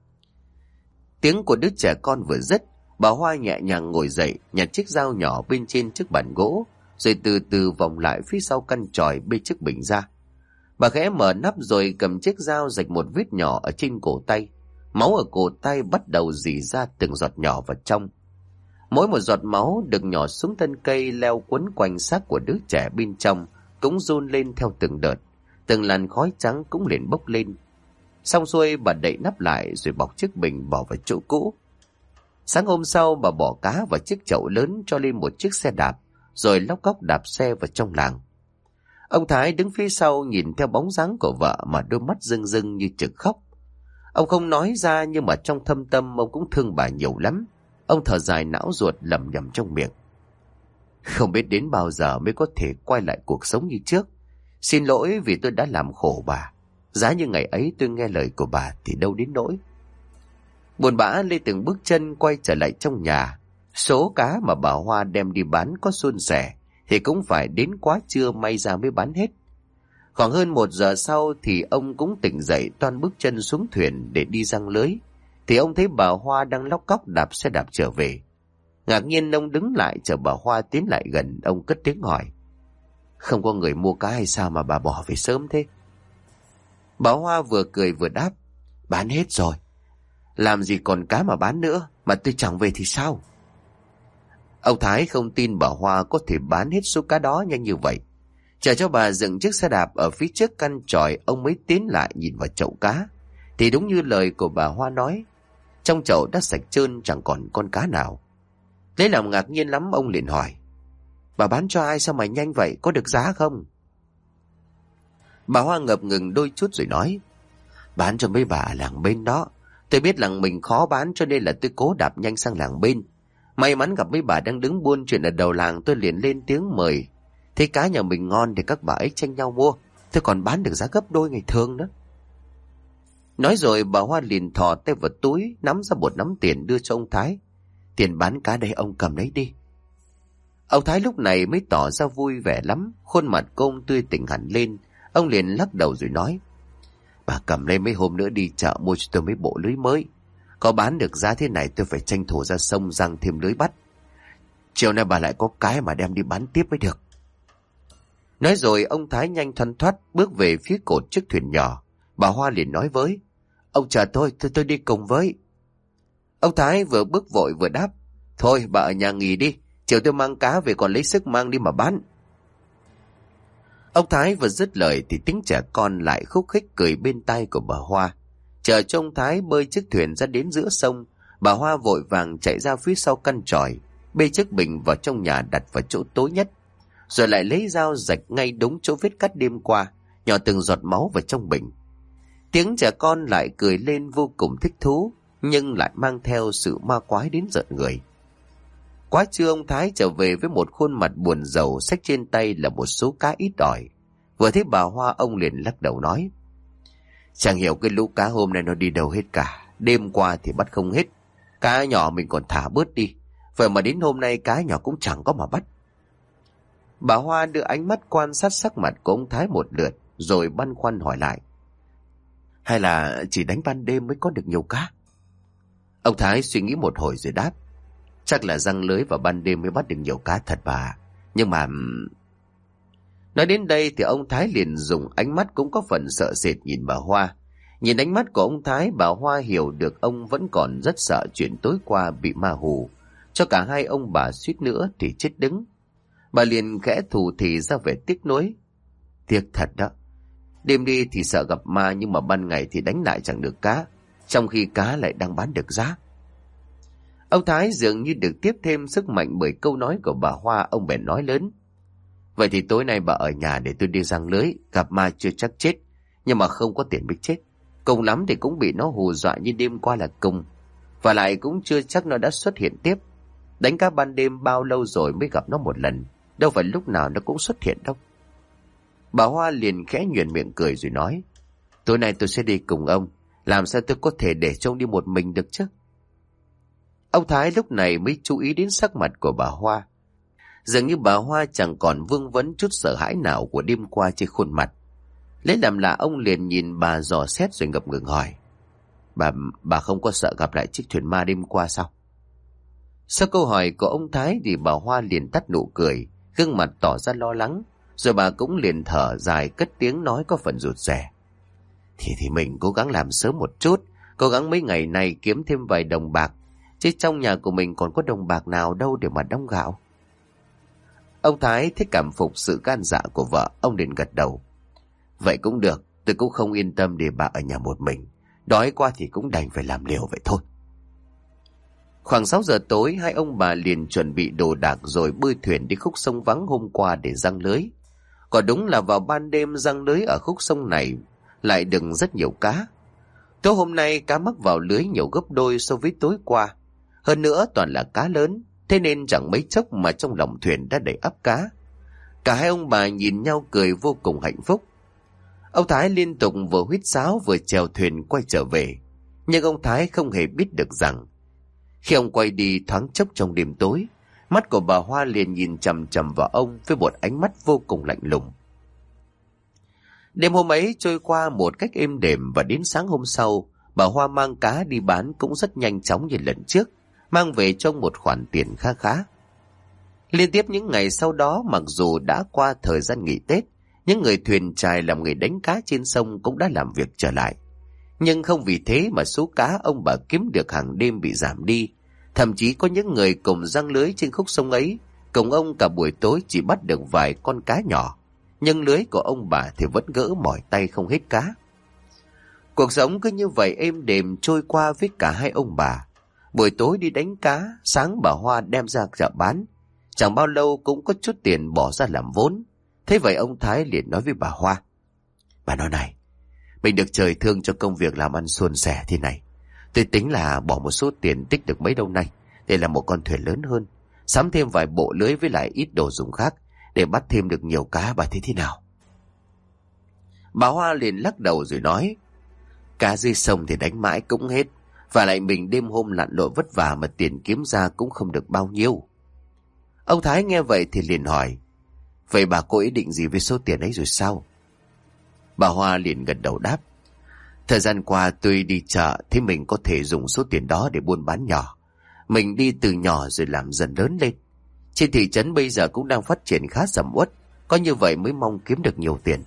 Tiếng của đứa trẻ con vừa dứt, bà Hoa nhẹ nhàng ngồi dậy, nhặt chiếc dao nhỏ bên trên chiếc bàn gỗ, rồi từ từ vòng lại phía sau căn tròi bê chiếc bình ra. Bà khẽ mở nắp rồi cầm chiếc dao rạch một vết nhỏ ở trên cổ tay. Máu ở cổ tay bắt đầu rỉ ra từng giọt nhỏ vào trong. Mỗi một giọt máu được nhỏ xuống thân cây leo quấn quanh xác của đứa trẻ bên trong cũng run lên theo từng đợt, từng làn khói trắng cũng liền bốc lên. Xong xuôi bà đậy nắp lại rồi bọc chiếc bình bỏ vào chỗ cũ. Sáng hôm sau bà bỏ cá vào chiếc chậu lớn, cho lên một chiếc xe đạp, rồi lóc cóc đạp xe vào trong làng. Ông Thái đứng phía sau nhìn theo bóng dáng của vợ mà đôi mắt rưng rưng như trực khóc. Ông không nói ra nhưng mà trong thâm tâm ông cũng thương bà nhiều lắm. Ông thở dài não ruột lẩm nhẩm trong miệng: Không biết đến bao giờ mới có thể quay lại cuộc sống như trước. Xin lỗi vì tôi đã làm khổ bà. Giá như ngày ấy tôi nghe lời của bà thì đâu đến nỗi. Buồn bã lê từng bước chân quay trở lại trong nhà. Số cá mà bà Hoa đem đi bán có suôn sẻ thì cũng phải đến quá trưa may ra mới bán hết. Khoảng hơn một giờ sau thì ông cũng tỉnh dậy, toan bước chân xuống thuyền để đi giăng lưới, thì ông thấy bà Hoa đang lóc cóc đạp xe đạp trở về. Ngạc nhiên ông đứng lại chờ bà Hoa tiến lại gần, ông cất tiếng hỏi: Không có người mua cá hay sao mà bà bỏ về sớm thế? Bà Hoa vừa cười vừa đáp: Bán hết rồi, làm gì còn cá mà bán nữa, mà tôi chẳng về thì sao? Ông Thái không tin bà Hoa có thể bán hết số cá đó nhanh như vậy. Chờ cho bà dừng chiếc xe đạp ở phía trước căn tròi, ông mới tiến lại nhìn vào chậu cá. Thì đúng như lời của bà Hoa nói, trong chậu đã sạch trơn, chẳng còn con cá nào. Lấy làm ngạc nhiên lắm, ông liền hỏi: Bà bán cho ai sao mà nhanh vậy, có được giá không? Bà Hoa ngập ngừng đôi chút rồi nói: Bán cho mấy bà ở làng bên đó. Tôi biết làng mình khó bán cho nên là tôi cố đạp nhanh sang làng bên. May mắn gặp mấy bà đang đứng buôn chuyện ở đầu làng, tôi liền lên tiếng mời. Thấy cá nhà mình ngon thì các bà ấy tranh nhau mua, tôi còn bán được giá gấp đôi ngày thường đó. Nói rồi bà Hoa liền thò tay vào túi, nắm ra một nắm tiền đưa cho ông Thái: Tiền bán cá đây, ông cầm lấy đi. Ông Thái lúc này mới tỏ ra vui vẻ lắm, khuôn mặt của ông tươi tỉnh hẳn lên. Ông liền lắc đầu rồi nói: Bà cầm lên mấy hôm nữa đi chợ mua cho tôi mấy bộ lưới mới. Có bán được giá thế này tôi phải tranh thủ ra sông giăng thêm lưới bắt. Chiều nay bà lại có cái mà đem đi bán tiếp mới được. Nói rồi ông Thái nhanh thoăn thoắt bước về phía cột chiếc thuyền nhỏ. Bà Hoa liền nói với: Ông chờ tôi, tôi, tôi đi cùng với. Ông Thái vừa bước vội vừa đáp: Thôi bà ở nhà nghỉ đi, chiều tôi mang cá về còn lấy sức mang đi mà bán. Ông Thái vừa dứt lời thì tiếng trẻ con lại khúc khích cười bên tai của bà Hoa. Chờ cho ông Thái bơi chiếc thuyền ra đến giữa sông, bà Hoa vội vàng chạy ra phía sau căn tròi, bê chiếc bình vào trong nhà đặt vào chỗ tối nhất, rồi lại lấy dao rạch ngay đúng chỗ vết cắt đêm qua, nhỏ từng giọt máu vào trong bình. Tiếng trẻ con lại cười lên vô cùng thích thú, nhưng lại mang theo sự ma quái đến rợn người. Quá trưa ông Thái trở về với một khuôn mặt buồn rầu, xách trên tay là một số cá ít ỏi. Vừa thấy bà Hoa ông liền lắc đầu nói: Chẳng hiểu cái lũ cá hôm nay nó đi đâu hết cả. Đêm qua thì bắt không hết, cá nhỏ mình còn thả bớt đi, vậy mà đến hôm nay cá nhỏ cũng chẳng có mà bắt. Bà Hoa đưa ánh mắt quan sát sắc mặt của ông Thái một lượt, rồi băn khoăn hỏi lại: Hay là chỉ đánh ban đêm mới có được nhiều cá? Ông Thái suy nghĩ một hồi rồi đáp: Chắc là giăng lưới vào ban đêm mới bắt được nhiều cá thật bà. Nhưng mà... Nói đến đây thì ông Thái liền dùng ánh mắt cũng có phần sợ sệt nhìn bà Hoa. Nhìn ánh mắt của ông Thái, bà Hoa hiểu được ông vẫn còn rất sợ chuyện tối qua bị ma hù, cho cả hai ông bà suýt nữa thì chết đứng. Bà liền khẽ thù thì ra vẻ tiếc nuối: Tiếc thật đó, đêm đi thì sợ gặp ma, nhưng mà ban ngày thì đánh lại chẳng được cá, trong khi cá lại đang bán được giá. Ông Thái dường như được tiếp thêm sức mạnh bởi câu nói của bà Hoa. Ông bèn nói lớn: Vậy thì tối nay bà ở nhà để tôi đi giăng lưới, gặp ma chưa chắc chết, nhưng mà không có tiền biết chết. Cùng lắm thì cũng bị nó hù dọa như đêm qua là cùng, và lại cũng chưa chắc nó đã xuất hiện tiếp. Đánh cá ban đêm bao lâu rồi mới gặp nó một lần, đâu phải lúc nào nó cũng xuất hiện đâu. Bà Hoa liền khẽ nhuyễn miệng cười rồi nói: Tối nay tôi sẽ đi cùng ông, làm sao tôi có thể để cho ông đi một mình được chứ? Ông Thái lúc này mới chú ý đến sắc mặt của bà Hoa. Dường như bà Hoa chẳng còn vương vấn chút sợ hãi nào của đêm qua trên khuôn mặt. Lấy làm lạ, ông liền nhìn bà dò xét rồi ngập ngừng hỏi: Bà, bà không có sợ gặp lại chiếc thuyền ma đêm qua sao? Sau câu hỏi của ông Thái thì bà Hoa liền tắt nụ cười, gương mặt tỏ ra lo lắng, rồi bà cũng liền thở dài cất tiếng nói có phần rụt rè: Thì thì mình cố gắng làm sớm một chút, cố gắng mấy ngày này kiếm thêm vài đồng bạc, chứ trong nhà của mình còn có đồng bạc nào đâu để mà đong gạo. Ông Thái thích cảm phục sự gan dạ của vợ, ông liền gật đầu: Vậy cũng được, tôi cũng không yên tâm để bà ở nhà một mình, đói quá thì cũng đành phải làm liều vậy thôi. Khoảng sáu giờ tối, hai ông bà liền chuẩn bị đồ đạc rồi bơi thuyền đi khúc sông vắng hôm qua để giăng lưới. Có đúng là vào ban đêm giăng lưới ở khúc sông này lại đựng rất nhiều cá. Tối hôm nay cá mắc vào lưới nhiều gấp đôi so với tối qua. Hơn nữa toàn là cá lớn, thế nên chẳng mấy chốc mà trong lòng thuyền đã đầy ắp cá. Cả hai ông bà nhìn nhau cười vô cùng hạnh phúc. Ông Thái liên tục vừa huýt sáo vừa chèo thuyền quay trở về. Nhưng ông Thái không hề biết được rằng khi ông quay đi thoáng chốc trong đêm tối, mắt của bà Hoa liền nhìn chằm chằm vào ông với một ánh mắt vô cùng lạnh lùng. Đêm hôm ấy trôi qua một cách êm đềm, và đến sáng hôm sau, bà Hoa mang cá đi bán cũng rất nhanh chóng như lần trước, mang về trong một khoản tiền kha khá. Liên tiếp những ngày sau đó, mặc dù đã qua thời gian nghỉ Tết, những người thuyền chài làm nghề đánh cá trên sông cũng đã làm việc trở lại. Nhưng không vì thế mà số cá ông bà kiếm được hàng đêm bị giảm đi. Thậm chí có những người cùng giăng lưới trên khúc sông ấy, cùng ông cả buổi tối chỉ bắt được vài con cá nhỏ, nhưng lưới của ông bà thì vẫn gỡ mỏi tay không hết cá. Cuộc sống cứ như vậy êm đềm trôi qua với cả hai ông bà. Buổi tối đi đánh cá, sáng bà Hoa đem ra chợ bán. Chẳng bao lâu cũng có chút tiền bỏ ra làm vốn. Thế vậy ông Thái liền nói với bà Hoa: Bà nói này, mình được trời thương cho công việc làm ăn suôn sẻ thế này. Tôi tính là bỏ một số tiền tích được mấy đâu nay để làm một con thuyền lớn hơn, sắm thêm vài bộ lưới với lại ít đồ dùng khác để bắt thêm được nhiều cá. Bà thấy thế nào? Bà Hoa liền lắc đầu rồi nói: Cá dưới sông thì đánh mãi cũng hết, và lại mình đêm hôm lặn lội vất vả mà tiền kiếm ra cũng không được bao nhiêu. Ông Thái nghe vậy thì liền hỏi, vậy bà có ý định gì với số tiền ấy rồi sao? Bà Hoa liền gật đầu đáp, thời gian qua tôi đi chợ thì mình có thể dùng số tiền đó để buôn bán nhỏ. Mình đi từ nhỏ rồi làm dần lớn lên. Trên thị trấn bây giờ cũng đang phát triển khá sầm uất, có như vậy mới mong kiếm được nhiều tiền.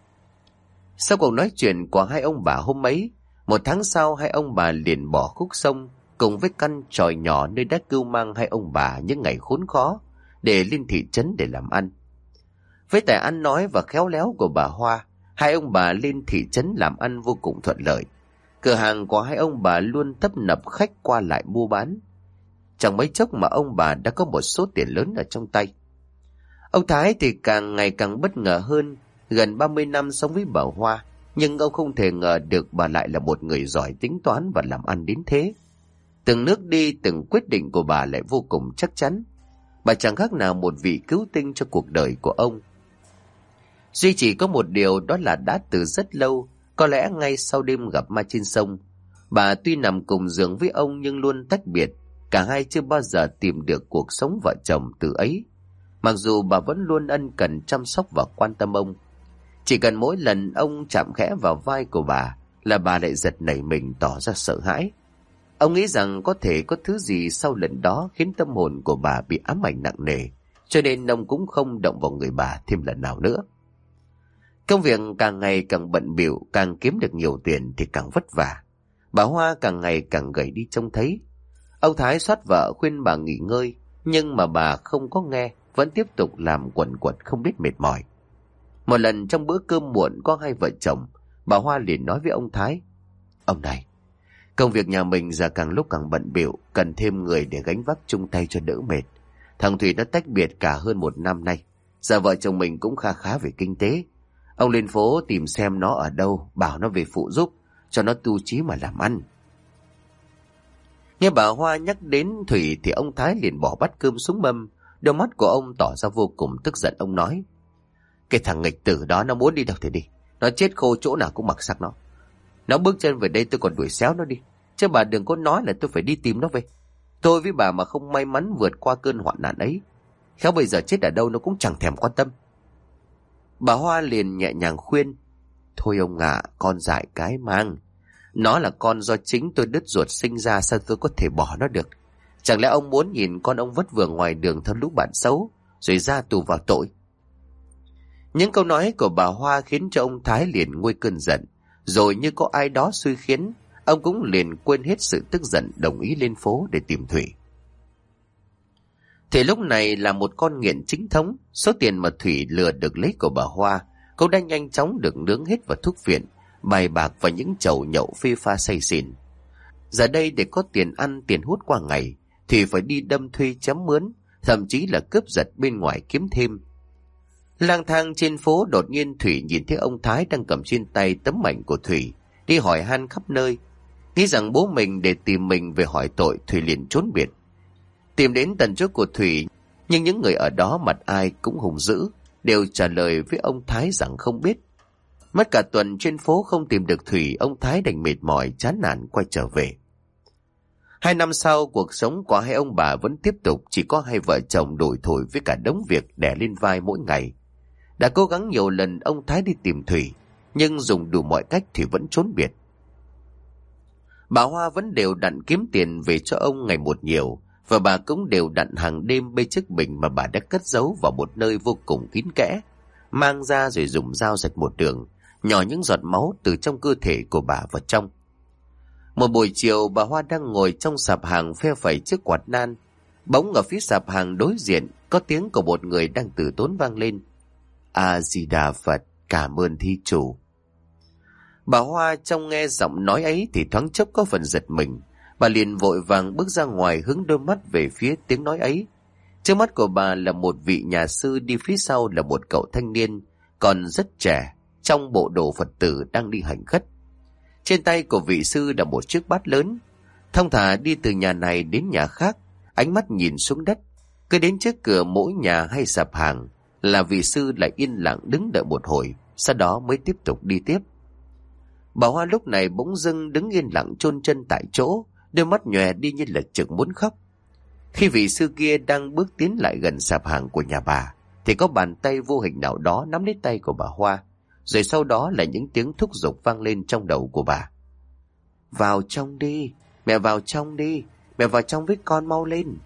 Sau cuộc nói chuyện của hai ông bà hôm ấy, một tháng sau hai ông bà liền bỏ khúc sông cùng với căn tròi nhỏ nơi đã cưu mang hai ông bà những ngày khốn khó để lên thị trấn để làm ăn. Với tài ăn nói và khéo léo của bà Hoa, hai ông bà lên thị trấn làm ăn vô cùng thuận lợi. Cửa hàng của hai ông bà luôn tấp nập khách qua lại mua bán. Chẳng mấy chốc mà ông bà đã có một số tiền lớn ở trong tay. Ông Thái thì càng ngày càng bất ngờ hơn. Gần ba mươi năm sống với bà Hoa, nhưng ông không thể ngờ được bà lại là một người giỏi tính toán và làm ăn đến thế. Từng nước đi, từng quyết định của bà lại vô cùng chắc chắn. Bà chẳng khác nào một vị cứu tinh cho cuộc đời của ông. Duy chỉ có một điều, đó là đã từ rất lâu, có lẽ ngay sau đêm gặp ma trên sông, bà tuy nằm cùng giường với ông nhưng luôn tách biệt. Cả hai chưa bao giờ tìm được cuộc sống vợ chồng từ ấy. Mặc dù bà vẫn luôn ân cần chăm sóc và quan tâm ông. Chỉ cần mỗi lần ông chạm khẽ vào vai của bà là bà lại giật nảy mình tỏ ra sợ hãi. Ông nghĩ rằng có thể có thứ gì sau lần đó khiến tâm hồn của bà bị ám ảnh nặng nề, cho nên ông cũng không động vào người bà thêm lần nào nữa. Công việc càng ngày càng bận bịu, càng kiếm được nhiều tiền thì càng vất vả. Bà Hoa càng ngày càng gầy đi trông thấy. Ông Thái soát vợ khuyên bà nghỉ ngơi, nhưng mà bà không có nghe, vẫn tiếp tục làm quần quật không biết mệt mỏi. Một lần trong bữa cơm muộn có hai vợ chồng, bà Hoa liền nói với ông Thái, ông này, công việc nhà mình giờ càng lúc càng bận bịu, cần thêm người để gánh vác chung tay cho đỡ mệt. Thằng Thủy nó tách biệt cả hơn một năm nay, giờ vợ chồng mình cũng kha khá về kinh tế. Ông lên phố tìm xem nó ở đâu, bảo nó về phụ giúp, cho nó tu chí mà làm ăn. Nghe bà Hoa nhắc đến Thủy thì ông Thái liền bỏ bát cơm xuống mâm. Đôi mắt của ông tỏ ra vô cùng tức giận. Ông nói, cái thằng nghịch tử đó nó muốn đi đâu thì đi, nó chết khô chỗ nào cũng mặc xác nó. Nó bước chân về đây tôi còn đuổi xéo nó đi, chứ bà đừng có nói là tôi phải đi tìm nó về. Tôi với bà mà không may mắn vượt qua cơn hoạn nạn ấy, khéo bây giờ chết ở đâu nó cũng chẳng thèm quan tâm. Bà Hoa liền nhẹ nhàng khuyên, thôi ông ạ, con dại cái mang. Nó là con do chính tôi đứt ruột sinh ra, sao tôi có thể bỏ nó được? Chẳng lẽ ông muốn nhìn con ông vất vưởng ngoài đường theo lũ bạn xấu, rồi ra tù vào tội? Những câu nói của bà Hoa khiến cho ông Thái liền nguôi cơn giận. Rồi như có ai đó xui khiến, ông cũng liền quên hết sự tức giận, đồng ý lên phố để tìm Thủy. Thì lúc này là một con nghiện chính thống. Số tiền mà Thủy lừa được lấy của bà Hoa, cô đã nhanh chóng được nướng hết vào thuốc phiện, bài bạc và những chầu nhậu phê pha say xỉn. Giờ đây để có tiền ăn tiền hút qua ngày thì phải đi đâm thuê chém mướn, thậm chí là cướp giật bên ngoài kiếm thêm. Lang thang trên phố, đột nhiên Thủy nhìn thấy ông Thái đang cầm trên tay tấm ảnh của Thủy, đi hỏi han khắp nơi. Nghĩ rằng bố mình để tìm mình về hỏi tội, Thủy liền trốn biệt. Tìm đến tận chỗ của Thủy, nhưng những người ở đó mặt ai cũng hùng dữ, đều trả lời với ông Thái rằng không biết. Mất cả tuần trên phố không tìm được Thủy, ông Thái đành mệt mỏi chán nản quay trở về. Hai năm sau, cuộc sống của hai ông bà vẫn tiếp tục, chỉ có hai vợ chồng đổi thổi với cả đống việc đè lên vai mỗi ngày. Đã cố gắng nhiều lần ông Thái đi tìm Thủy, nhưng dùng đủ mọi cách thì vẫn trốn biệt. Bà Hoa vẫn đều đặn kiếm tiền về cho ông ngày một nhiều, và bà cũng đều đặn hàng đêm bê chiếc bình mà bà đã cất giấu vào một nơi vô cùng kín kẽ, mang ra rồi dùng dao rạch một đường, nhỏ những giọt máu từ trong cơ thể của bà vào trong. Một buổi chiều, bà Hoa đang ngồi trong sạp hàng phe phẩy chiếc quạt nan. Bỗng ở phía sạp hàng đối diện có tiếng của một người đang từ tốn vang lên, A Di Đà Phật, cảm ơn thí chủ. Bà Hoa trong nghe giọng nói ấy thì thoáng chốc có phần giật mình. Bà liền vội vàng bước ra ngoài, hướng đôi mắt về phía tiếng nói ấy. Trước mắt của bà là một vị nhà sư, đi phía sau là một cậu thanh niên còn rất trẻ, trong bộ đồ Phật tử đang đi hành khất. Trên tay của vị sư là một chiếc bát lớn. Thong thả đi từ nhà này đến nhà khác, ánh mắt nhìn xuống đất. Cứ đến trước cửa mỗi nhà hay sạp hàng là vị sư lại yên lặng đứng đợi một hồi, sau đó mới tiếp tục đi tiếp. Bà Hoa lúc này bỗng dưng đứng yên lặng chôn chân tại chỗ, đôi mắt nhòe đi như là chừng muốn khóc. Khi vị sư kia đang bước tiến lại gần sạp hàng của nhà bà, thì có bàn tay vô hình nào đó nắm lấy tay của bà Hoa, rồi sau đó là những tiếng thúc giục vang lên trong đầu của bà. Vào trong đi, mẹ vào trong đi, mẹ vào trong với con, mau lên.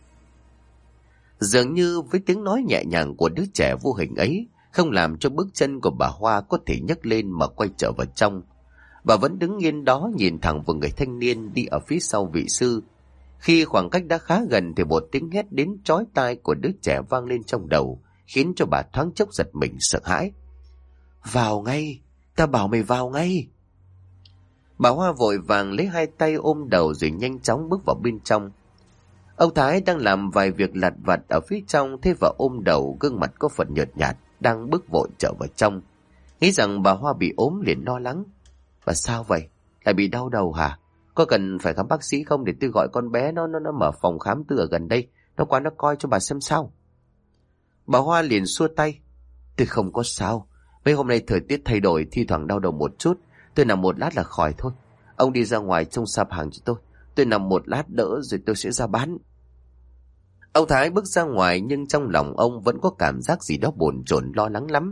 Dường như với tiếng nói nhẹ nhàng của đứa trẻ vô hình ấy không làm cho bước chân của bà Hoa có thể nhấc lên mà quay trở vào trong. Bà vẫn đứng yên đó nhìn thẳng vào người thanh niên đi ở phía sau vị sư. Khi khoảng cách đã khá gần thì một tiếng hét đến chói tai của đứa trẻ vang lên trong đầu, khiến cho bà thoáng chốc giật mình sợ hãi. Vào ngay, ta bảo mày vào ngay. Bà Hoa vội vàng lấy hai tay ôm đầu rồi nhanh chóng bước vào bên trong. Ông Thái đang làm vài việc lặt vặt ở phía trong, thế vợ ôm đầu, gương mặt có phần nhợt nhạt, đang bước vội trở vào trong. Nghĩ rằng bà Hoa bị ốm liền lo lắng. Bà sao vậy? Lại bị đau đầu hả? Có cần phải khám bác sĩ không để tôi gọi con bé nó nó nó mở phòng khám tư ở gần đây, nó qua nó coi cho bà xem sao. Bà Hoa liền xua tay. Tôi không có sao. Mấy hôm nay thời tiết thay đổi, thi thoảng đau đầu một chút. Tôi nằm một lát là khỏi thôi. Ông đi ra ngoài trông sạp hàng cho tôi. Tôi nằm một lát đỡ rồi tôi sẽ ra bán. Ông Thái bước ra ngoài nhưng trong lòng ông vẫn có cảm giác gì đó bồn chồn lo lắng lắm.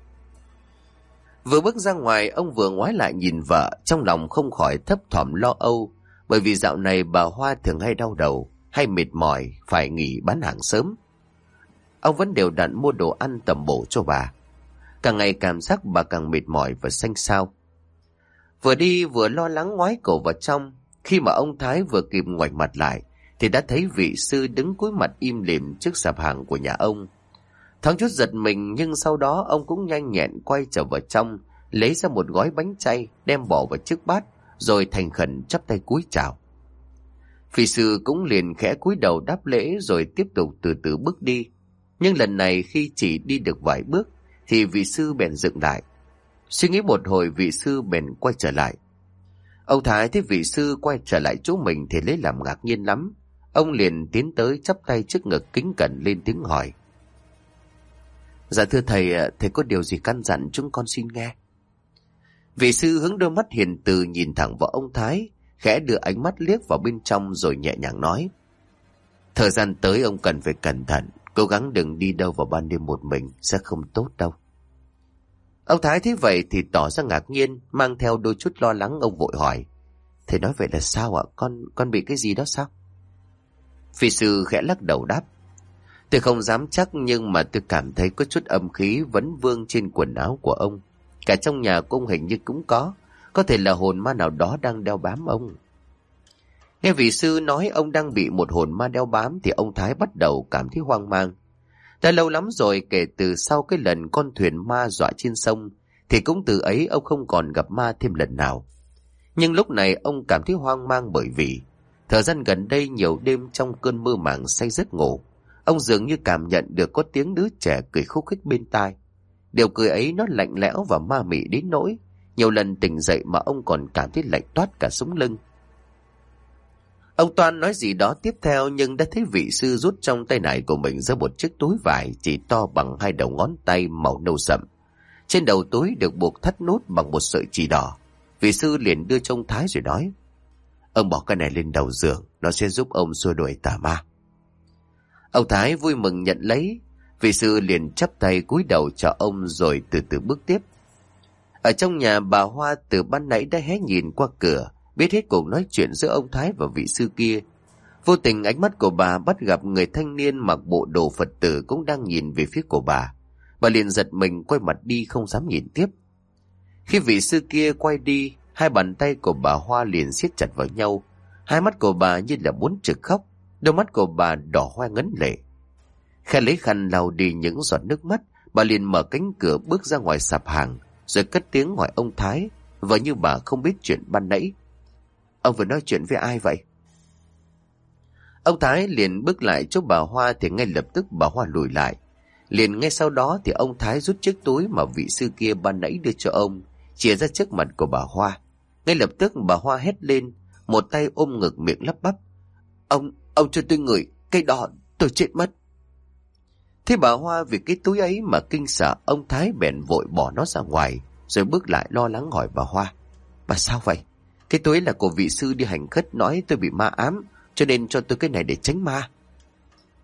Vừa bước ra ngoài, ông vừa ngoái lại nhìn vợ, trong lòng không khỏi thấp thỏm lo âu, bởi vì dạo này bà Hoa thường hay đau đầu, hay mệt mỏi, phải nghỉ bán hàng sớm. Ông vẫn đều đặn mua đồ ăn tầm bổ cho bà. Càng ngày cảm giác bà càng mệt mỏi và xanh xao. Vừa đi vừa lo lắng ngoái cổ vào trong, khi mà ông Thái vừa kịp ngoảnh mặt lại, thì đã thấy vị sư đứng cúi mặt im lìm trước sạp hàng của nhà ông. Thoáng chút giật mình, nhưng sau đó ông cũng nhanh nhẹn quay trở vào trong, lấy ra một gói bánh chay, đem bỏ vào chiếc bát, rồi thành khẩn chắp tay cúi chào. Vị sư cũng liền khẽ cúi đầu đáp lễ rồi tiếp tục từ từ bước đi. Nhưng lần này khi chỉ đi được vài bước, thì vị sư bèn dừng lại. Suy nghĩ một hồi, vị sư bèn quay trở lại. Ông Thái thấy vị sư quay trở lại chỗ mình thì lấy làm ngạc nhiên lắm. Ông liền tiến tới chắp tay trước ngực kính cẩn lên tiếng hỏi. Dạ thưa thầy, thầy có điều gì căn dặn chúng con xin nghe. Vị sư hướng đôi mắt hiền từ nhìn thẳng vào ông Thái, khẽ đưa ánh mắt liếc vào bên trong rồi nhẹ nhàng nói. Thời gian tới ông cần phải cẩn thận, cố gắng đừng đi đâu vào ban đêm một mình, sẽ không tốt đâu. Ông Thái thấy vậy thì tỏ ra ngạc nhiên, mang theo đôi chút lo lắng. Ông vội hỏi. Thầy nói vậy là sao ạ? Con con bị cái gì đó sao? Vị sư khẽ lắc đầu đáp. Tôi không dám chắc, nhưng mà tôi cảm thấy có chút âm khí vấn vương trên quần áo của ông. Cả trong nhà của ông hình như cũng có. Có thể là hồn ma nào đó đang đeo bám ông. Nghe vị sư nói ông đang bị một hồn ma đeo bám thì ông Thái bắt đầu cảm thấy hoang mang. Đã lâu lắm rồi, kể từ sau cái lần con thuyền ma dọa trên sông, thì cũng từ ấy ông không còn gặp ma thêm lần nào. Nhưng lúc này ông cảm thấy hoang mang bởi vì thời gian gần đây nhiều đêm trong cơn mơ màng say giấc ngủ, ông dường như cảm nhận được có tiếng đứa trẻ cười khúc khích bên tai. Điều cười ấy nó lạnh lẽo và ma mị đến nỗi nhiều lần tỉnh dậy mà ông còn cảm thấy lạnh toát cả sống lưng. Ông Toan nói gì đó tiếp theo, nhưng đã thấy vị sư rút trong tay nải của mình ra một chiếc túi vải chỉ to bằng hai đầu ngón tay màu nâu sậm. Trên đầu túi được buộc thắt nút bằng một sợi chỉ đỏ. Vị sư liền đưa cho ông Thái rồi nói. Ông bỏ cái này lên đầu giường, nó sẽ giúp ông xua đuổi tà ma. Ông Thái vui mừng nhận lấy. Vị sư liền chắp tay cúi đầu chào ông rồi từ từ bước tiếp. Ở trong nhà, bà Hoa từ ban nãy đã hé nhìn qua cửa, biết hết cuộc nói chuyện giữa ông Thái và vị sư kia. Vô tình ánh mắt của bà bắt gặp người thanh niên mặc bộ đồ Phật tử cũng đang nhìn về phía của bà. Bà liền giật mình quay mặt đi không dám nhìn tiếp. Khi vị sư kia quay đi, hai bàn tay của bà Hoa liền siết chặt vào nhau. Hai mắt của bà như là muốn trực khóc, đôi mắt của bà đỏ hoe ngấn lệ. Khẽ lấy khăn lau đi những giọt nước mắt, bà liền mở cánh cửa bước ra ngoài sạp hàng, rồi cất tiếng hỏi ông Thái, vợ như bà không biết chuyện ban nãy. Ông vừa nói chuyện với ai vậy? Ông Thái liền bước lại chỗ bà Hoa thì ngay lập tức bà Hoa lùi lại. Liền ngay sau đó thì ông Thái rút chiếc túi mà vị sư kia ban nãy đưa cho ông, chìa ra trước mặt của bà Hoa. Ngay lập tức bà Hoa hét lên, một tay ôm ngực miệng lắp bắp. Ông, ông cho tôi ngửi, cây đỏ, tôi chết mất. Thế bà Hoa vì cái túi ấy mà kinh sợ, ông Thái bèn vội bỏ nó ra ngoài, rồi bước lại lo lắng hỏi bà Hoa. Bà sao vậy? Cái túi là của vị sư đi hành khất nói tôi bị ma ám, cho nên cho tôi cái này để tránh ma.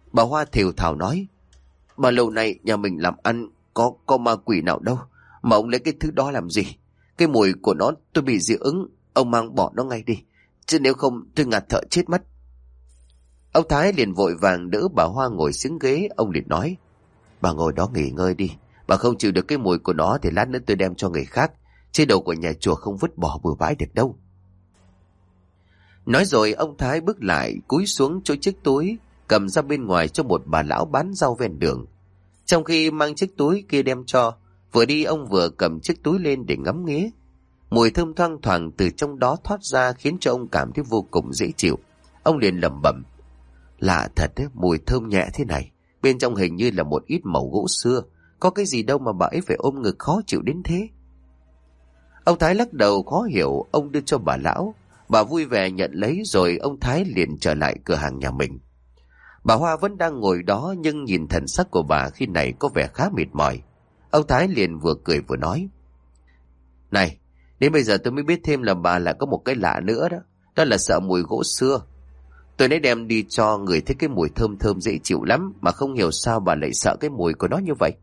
Bà Hoa thều thào nói: Bao lâu nay nhà mình làm ăn có có ma quỷ nào đâu mà ông lấy cái thứ đó làm gì? Cái mùi của nó tôi bị dị ứng, ông mang bỏ nó ngay đi, chứ nếu không tôi ngạt thở chết mất. Ông Thái liền vội vàng đỡ bà Hoa ngồi xuống ghế. Ông liền nói: Bà ngồi đó nghỉ ngơi đi, bà không chịu được cái mùi của nó thì lát nữa tôi đem cho người khác, chứ đồ của nhà chùa không vứt bỏ bừa bãi được đâu. Nói rồi ông Thái bước lại cúi xuống chỗ chiếc túi, cầm ra bên ngoài cho một bà lão bán rau ven đường. Trong khi mang chiếc túi kia đem cho, vừa đi ông vừa cầm chiếc túi lên để ngắm nghía. Mùi thơm thoang thoảng từ trong đó thoát ra khiến cho ông cảm thấy vô cùng dễ chịu. Ông liền lẩm bẩm: Lạ thật đấy, mùi thơm nhẹ thế này, bên trong hình như là một ít mẩu gỗ xưa, có cái gì đâu mà bà ấy phải ôm ngực khó chịu đến thế. Ông Thái lắc đầu khó hiểu. Ông đưa cho bà lão, bà vui vẻ nhận lấy rồi ông Thái liền trở lại cửa hàng nhà mình. Bà Hoa vẫn đang ngồi đó, nhưng nhìn thần sắc của bà khi này có vẻ khá mệt mỏi. Ông Thái liền vừa cười vừa nói: Này, đến bây giờ tôi mới biết thêm là bà lại có một cái lạ nữa đó, đó là sợ mùi gỗ xưa. Tôi nãy đem đi cho người thấy cái mùi thơm thơm dễ chịu lắm, mà không hiểu sao bà lại sợ cái mùi của nó như vậy.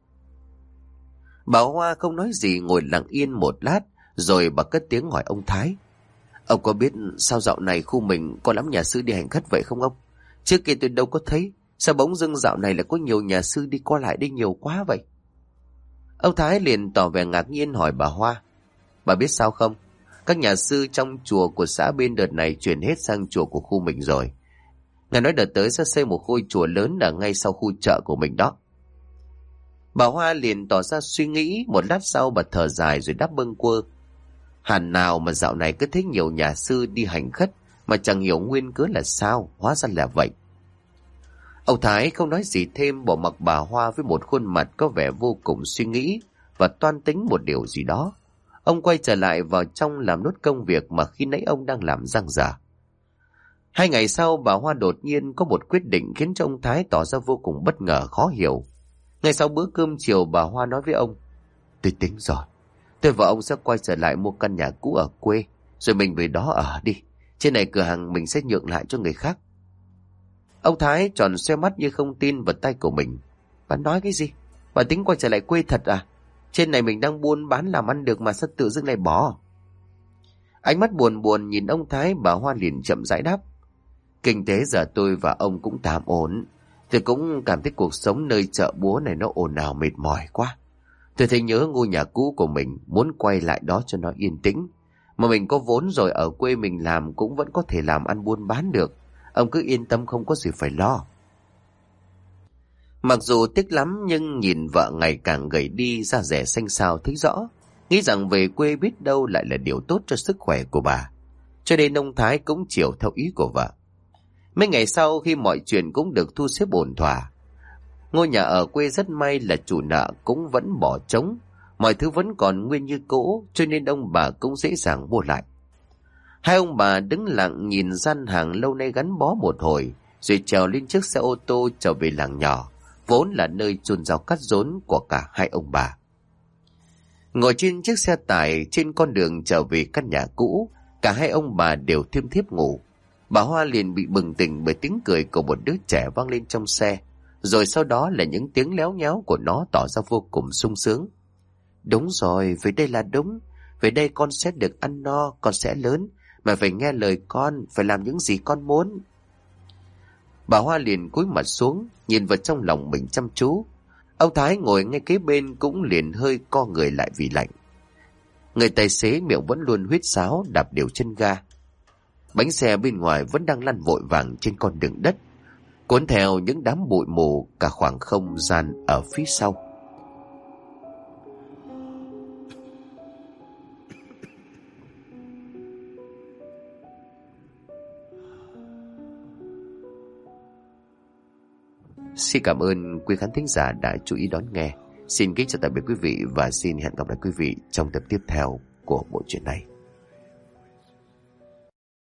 Bà Hoa không nói gì, ngồi lặng yên một lát, rồi bà cất tiếng hỏi ông Thái: Ông có biết sao dạo này khu mình có lắm nhà sư đi hành khất vậy không ông? Trước kia tôi đâu có thấy, sao bỗng dưng dạo này lại có nhiều nhà sư đi qua lại đi nhiều quá vậy? Ông Thái liền tỏ vẻ ngạc nhiên hỏi bà Hoa: Bà biết sao không? Các nhà sư trong chùa của xã bên đợt này chuyển hết sang chùa của khu mình rồi. Ngài nói đợt tới sẽ xây một ngôi chùa lớn ở ngay sau khu chợ của mình đó. Bà Hoa liền tỏ ra suy nghĩ, một lát sau bà thở dài rồi đáp bâng quơ: Hẳn nào mà dạo này cứ thấy nhiều nhà sư đi hành khất mà chẳng hiểu nguyên cớ là sao, hóa ra là vậy. Ông Thái không nói gì thêm, bỏ mặc bà Hoa với một khuôn mặt có vẻ vô cùng suy nghĩ và toan tính một điều gì đó. Ông quay trở lại vào trong làm nốt công việc mà khi nãy ông đang làm dang dở. Hai ngày sau, bà Hoa đột nhiên có một quyết định khiến cho ông Thái tỏ ra vô cùng bất ngờ khó hiểu. Ngay sau bữa cơm chiều, bà Hoa nói với ông: Tôi tính rồi, tôi và ông sẽ quay trở lại mua căn nhà cũ ở quê, rồi mình về đó ở đi. Trên này cửa hàng mình sẽ nhượng lại cho người khác. Ông Thái tròn xoe mắt như không tin vào tay của mình. Bà nói cái gì? Bà tính quay trở lại quê thật à? Trên này mình đang buôn bán làm ăn được mà sao tự dưng lại bỏ? Ánh mắt buồn buồn nhìn ông Thái, bà Hoa liền chậm rãi đáp: Kinh tế giờ tôi và ông cũng tạm ổn. Tôi cũng cảm thấy cuộc sống nơi chợ búa này nó ồn ào mệt mỏi quá. Tôi thấy nhớ ngôi nhà cũ của mình, muốn quay lại đó cho nó yên tĩnh. Mà mình có vốn rồi, ở quê mình làm cũng vẫn có thể làm ăn buôn bán được. Ông cứ yên tâm, không có gì phải lo. Mặc dù tiếc lắm, nhưng nhìn vợ ngày càng gầy đi, da dẻ xanh xao thấy rõ, nghĩ rằng về quê biết đâu lại là điều tốt cho sức khỏe của bà. Cho nên ông Thái cũng chiều theo ý của vợ. Mấy ngày sau, khi mọi chuyện cũng được thu xếp ổn thỏa, ngôi nhà ở quê rất may là chủ nợ cũng vẫn bỏ trống, mọi thứ vẫn còn nguyên như cũ, cho nên ông bà cũng dễ dàng mua lại. Hai ông bà đứng lặng nhìn gian hàng lâu nay gắn bó một hồi, rồi trèo lên chiếc xe ô tô trở về làng nhỏ, vốn là nơi chôn rau cắt rốn của cả hai ông bà. Ngồi trên chiếc xe tải trên con đường trở về căn nhà cũ, cả hai ông bà đều thiêm thiếp ngủ. Bà Hoa liền bị bừng tỉnh bởi tiếng cười của một đứa trẻ vang lên trong xe, rồi sau đó là những tiếng léo nhéo của nó tỏ ra vô cùng sung sướng. Đúng rồi, về đây là đúng. Về đây con sẽ được ăn no, con sẽ lớn, mà phải nghe lời con, phải làm những gì con muốn. Bà Hoa liền cúi mặt xuống, nhìn vào trong lòng mình chăm chú. Ông Thái ngồi ngay kế bên cũng liền hơi co người lại vì lạnh. Người tài xế miệng vẫn luôn huýt sáo đạp đều chân ga. Bánh xe bên ngoài vẫn đang lăn vội vàng trên con đường đất, cuốn theo những đám bụi mù cả khoảng không gian ở phía sau. Xin cảm ơn quý khán thính giả đã chú ý đón nghe. Xin kính chào tạm biệt quý vị và xin hẹn gặp lại quý vị trong tập tiếp theo của bộ truyện này.